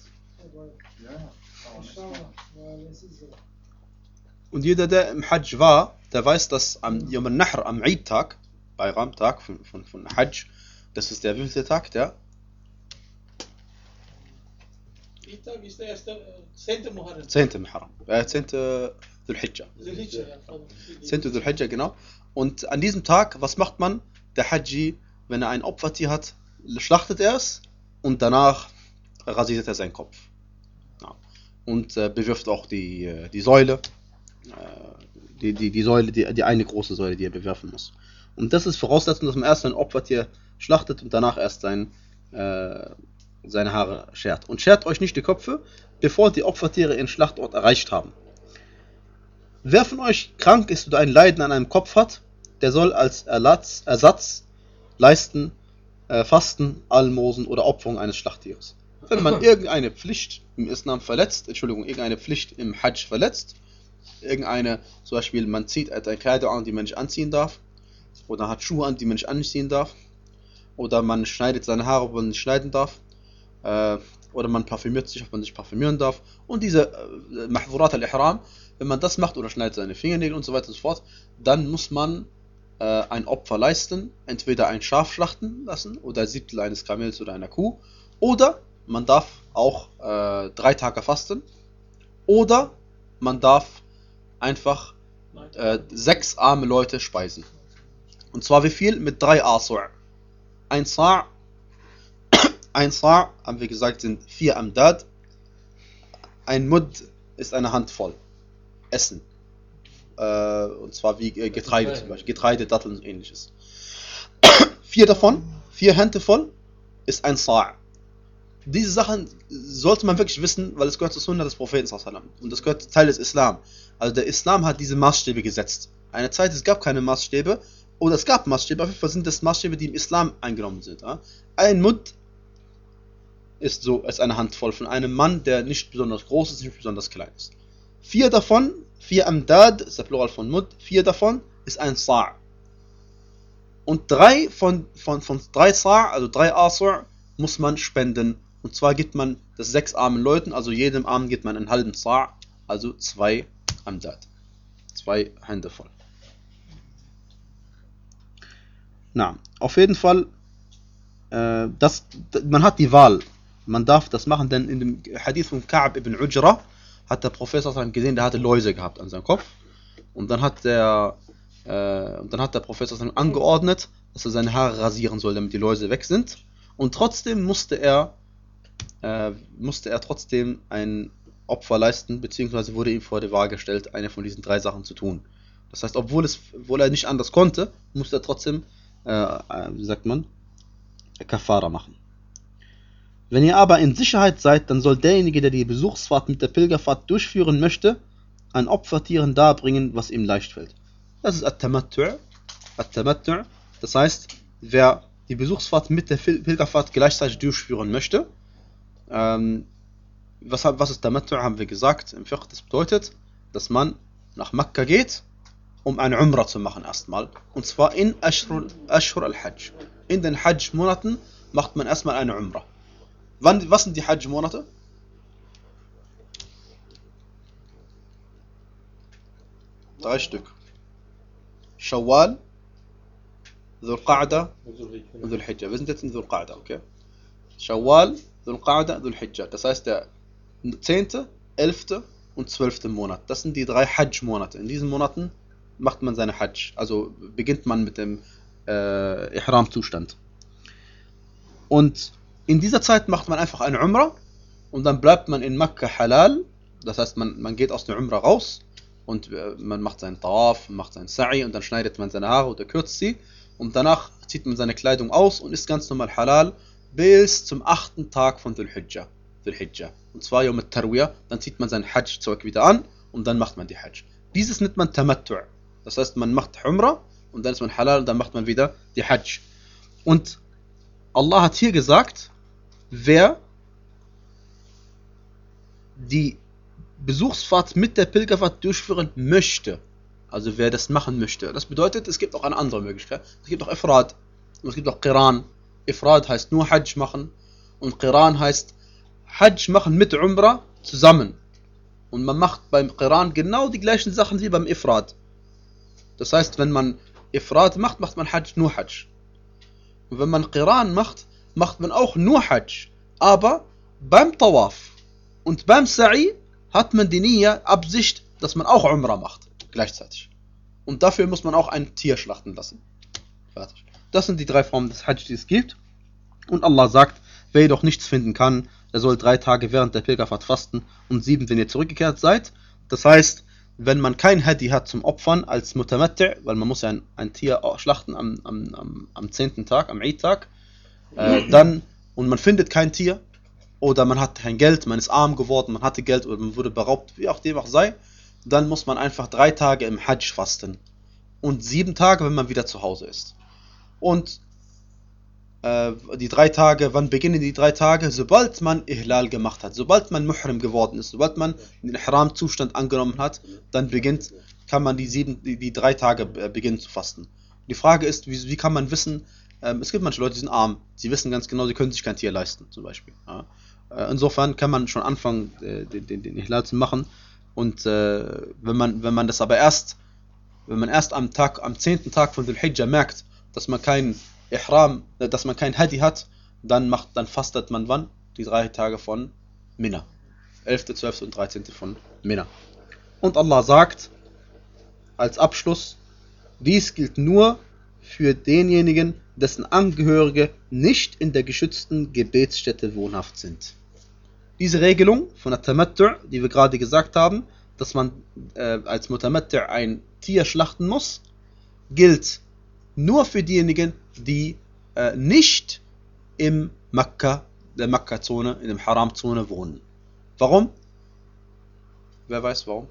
Und jeder, der im Hajj war, der weiß, dass am Yawm al-Nahr, am Eid-Tag, Bayram-Tag von, von, von Hajj, das ist der wievielte Tag, der? Eid-Tag ist der erste, zehnte Muharram. zehnte Muharram. Äh, zehnte Dhul Hijjah. Dhul Hijjah, ja. zehnte Dhul Hijjah, genau. Und an diesem Tag, was macht man? der Haji, wenn er ein Opfertier hat, schlachtet er es und danach rasiert er seinen Kopf. Ja. Und äh, bewirft auch die, die Säule, äh, die, die, die Säule, die, die eine große Säule, die er bewerfen muss. Und das ist Voraussetzung, dass man erst ein Opfertier schlachtet und danach erst sein, äh, seine Haare schert. Und schert euch nicht die Köpfe, bevor die Opfertiere ihren Schlachtort erreicht haben. Wer von euch krank ist oder ein Leiden an einem Kopf hat, der soll als Ersatz, Ersatz leisten, äh, Fasten, Almosen oder Opferung eines Schlachttieres. Wenn man irgendeine Pflicht im Islam verletzt, Entschuldigung, irgendeine Pflicht im Hajj verletzt, irgendeine, zum Beispiel man zieht eine Kleidung an, die man nicht anziehen darf, oder hat Schuhe an, die man nicht anziehen darf, oder man schneidet seine Haare, wo man nicht schneiden darf, äh, oder man parfümiert sich, ob man sich parfümieren darf, und diese äh, Mahzurat al-Ihram, wenn man das macht oder schneidet seine Fingernägel und so weiter und so fort, dann muss man äh, ein Opfer leisten, entweder ein Schaf schlachten lassen oder ein Siebtel eines Kamels oder einer Kuh, oder man darf auch äh, drei Tage fasten, oder man darf einfach äh, sechs arme Leute speisen. Und zwar wie viel? Mit drei Asur'. Ein Sa', ein Sa', haben wir gesagt, sind vier Amdad. Ein Mud ist eine Handvoll Essen. Äh, und zwar wie äh, Getreide zum Beispiel. Getreide, Datteln und ähnliches. Vier davon, vier Hände voll, ist ein Sa'. Diese Sachen sollte man wirklich wissen, weil es gehört zur Sunna des Propheten und das gehört Teil des Islam. Also der Islam hat diese Maßstäbe gesetzt. Eine Zeit, es gab keine Maßstäbe, oder es gab Maßstäbe, auf jeden Fall sind das Maßstäbe, die im Islam eingenommen sind. Ein Mud ist so, ist eine Handvoll von einem Mann, der nicht besonders groß ist, nicht besonders klein ist. Vier davon, vier Amdad, ist der Plural von Mud, vier davon ist ein Sa'. Und drei von, von, von drei Sa', also drei Asur', muss man spenden. Und zwar gibt man das sechs armen Leuten, also jedem Armen gibt man einen halben Sa', also zwei Amdad. Zwei Hände voll. Na, auf jeden Fall, äh, das, man hat die Wahl. Man darf das machen, denn in dem Hadith von Ka'b ibn Ujra hat der Prophet gesehen, der hatte Läuse gehabt an seinem Kopf. Und dann hat der, äh, und dann hat der Prophet angeordnet, dass er seine Haare rasieren soll, damit die Läuse weg sind. Und trotzdem musste er, äh, musste er trotzdem ein Opfer leisten, beziehungsweise wurde ihm vor die Wahl gestellt, eine von diesen drei Sachen zu tun. Das heißt, obwohl, es, obwohl er nicht anders konnte, musste er trotzdem, äh, wie sagt man, Kafara machen. Wenn ihr aber in Sicherheit seid, dann soll derjenige, der die Besuchsfahrt mit der Pilgerfahrt durchführen möchte, ein Opfertieren darbringen, was ihm leicht fällt. Das ist At-Tamattu'. At-Tamattu'. Das heißt, wer die Besuchsfahrt mit der Pilgerfahrt gleichzeitig durchführen möchte, ähm, was, was ist Tamattu', haben wir gesagt im Fiqh. Das bedeutet, dass man nach Mekka geht, um eine Umrah zu machen erstmal. Und zwar in Ashur, Ashur al-Hajj. In den Hajj-Monaten macht man erstmal eine Umrah. Wann, was sind die Hajj-Monate? Drei Stück. Shawwal, Dhul Qa'da und Dhul Hijjah. Wir sind jetzt in Dhul Qa'da, okay? Shawwal, Dhul Qa'da, Dhul Hijjah. Das heißt der zehnte, elfte und zwölfte Monat. Das sind die drei Hajj-Monate. In diesen Monaten macht man seine Hajj. Also beginnt man mit dem äh, Ihram-Zustand. Und in dieser Zeit macht man einfach eine Umrah und dann bleibt man in Mekka halal. Das heißt, man, man geht aus der Umrah raus und äh, man macht seinen Tawaf, macht seinen Sa'i und dann schneidet man seine Haare oder kürzt sie und danach zieht man seine Kleidung aus und ist ganz normal halal bis zum achten Tag von Dhul Hijjah. Dhul Hijjah. Und zwar Yawm al-Tarwiyah, dann zieht man sein Hajj-Zeug wieder an und dann macht man die Hajj. Dieses nennt man Tamattu'. Das heißt, man macht Umrah und dann ist man halal und dann macht man wieder die Hajj. Und Allah hat hier gesagt, wer die Besuchsfahrt mit der Pilgerfahrt durchführen möchte, also wer das machen möchte, das bedeutet, es gibt auch eine andere Möglichkeit. Es gibt auch Ifrad und es gibt auch Qiran. Ifrad heißt nur Hajj machen und Qiran heißt Hajj machen mit Umrah zusammen. Und man macht beim Qiran genau die gleichen Sachen wie beim Ifrad. Das heißt, wenn man Ifrad macht, macht man Hajj nur Hajj. Und wenn man Qiran macht, macht man auch nur Hajj. Aber beim Tawaf und beim Sa'i hat man die Niyya, Absicht, dass man auch Umrah macht. Gleichzeitig. Und dafür muss man auch ein Tier schlachten lassen. Fertig. Das sind die drei Formen des Hajj, die es gibt. Und Allah sagt, wer jedoch nichts finden kann, der soll drei Tage während der Pilgerfahrt fasten und sieben, wenn ihr zurückgekehrt seid. Das heißt, wenn man kein Hadi hat zum Opfern als Mutamatti', weil man muss ja ein, ein Tier schlachten am, am, am, am zehnten Tag, am Eid-Tag, äh, dann, und man findet kein Tier, oder man hat kein Geld, man ist arm geworden, man hatte Geld oder man wurde beraubt, wie auch dem auch sei, dann muss man einfach drei Tage im Hajj fasten und sieben Tage, wenn man wieder zu Hause ist. Und äh, die drei Tage, wann beginnen die drei Tage? Sobald man Ihlal gemacht hat, sobald man Muhrim geworden ist, sobald man den Ihram-Zustand angenommen hat, dann beginnt, kann man die, sieben, die, die drei Tage äh, beginnen zu fasten. Die Frage ist, wie, wie kann man wissen, ähm, es gibt manche Leute, die sind arm, sie wissen ganz genau, sie können sich kein Tier leisten, zum Beispiel. Ja. Insofern kann man schon anfangen, den, den, den Ihlal zu machen. Und äh, wenn man wenn man das aber erst, wenn man erst am Tag, am zehnten Tag von Dhul Hijjah merkt, dass man kein Ihram, dass man kein Hadi hat, dann macht, dann fastet man wann? Die drei Tage von Mina. elften, zwölften und dreizehnten von Mina. Und Allah sagt als Abschluss, dies gilt nur für denjenigen, dessen Angehörige nicht in der geschützten Gebetsstätte wohnhaft sind. Diese Regelung von der Tamattu', die wir gerade gesagt haben, dass man äh, als Mutamatti' ein Tier schlachten muss, gilt nur für diejenigen, die äh, nicht im Mekka, der Mekka-Zone, in der Haram-Zone wohnen. Warum? Wer weiß warum?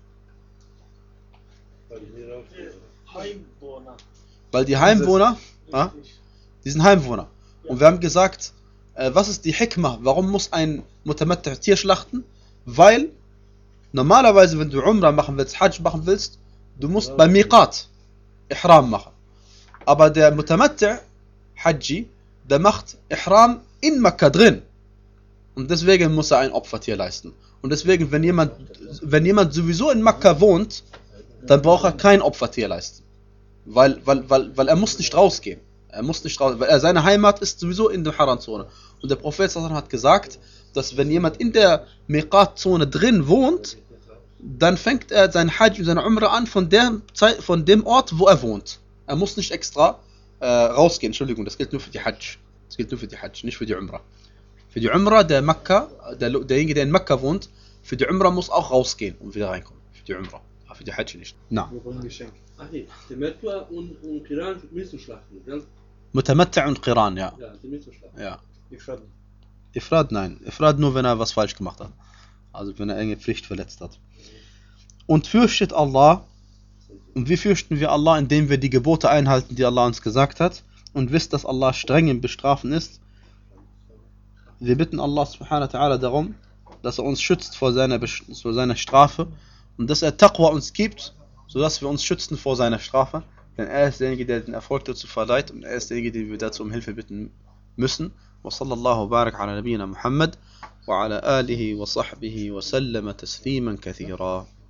Heimwohner. Weil die Heimwohner, ja, die sind Heimwohner. Und wir haben gesagt, äh, was ist die Hikmah? Warum muss ein Mutamatti' Tier schlachten? Weil normalerweise, wenn du Umrah machen willst, Hajj machen willst, du musst bei Miqat Ihram machen. Aber der Mutamatti' Hajji, der macht Ihram in Mekka drin. Und deswegen muss er ein Opfertier leisten. Und deswegen, wenn jemand, wenn jemand sowieso in Mekka wohnt, dann braucht er kein Opfertier leisten. Weil, weil, weil, weil er muss nicht rausgehen. Er muss nicht raus, weil er, seine Heimat ist sowieso in der Haram-Zone. Und der Prophet hat gesagt, dass wenn jemand in der Miqat-Zone drin wohnt, dann fängt er sein Hajj und seine Umrah an von, der Zeit, von dem Ort, wo er wohnt. Er muss nicht extra äh, rausgehen. Entschuldigung, das gilt nur für die Hajj. Das gilt nur für die Hajj, nicht für die Umrah. Für die Umrah, der Mekka, der, derjenige, der in Mekka wohnt, für die Umrah muss auch rausgehen und wieder reinkommen. Für die Umrah. Aber für die Hajj nicht. Na. Ach nee, Tamattu' und, und Qiran müssen schlachten. Mutamatti' und Qiran, ja. Ja, die müssen schlachten. Ja. Ifrad. Ifrad, nein. Ifrad nur, wenn er was falsch gemacht hat. Also wenn er eine Pflicht verletzt hat. Und fürchtet Allah. Und wie fürchten wir Allah? Indem wir die Gebote einhalten, die Allah uns gesagt hat. Und wisst, dass Allah streng im Bestrafen ist. Wir bitten Allah subhanahu wa ta'ala darum, dass er uns schützt vor seiner, vor seiner Strafe. Und dass er Taqwa uns gibt, sodass wir uns schützen vor seiner Strafe. Denn er ist derjenige, der den Erfolg dazu verleiht. Und er ist derjenige, den wir dazu um Hilfe bitten müssen. وصلى الله وبارك على نبينا محمد وعلى آله وصحبه وسلم تسليما كثيرا.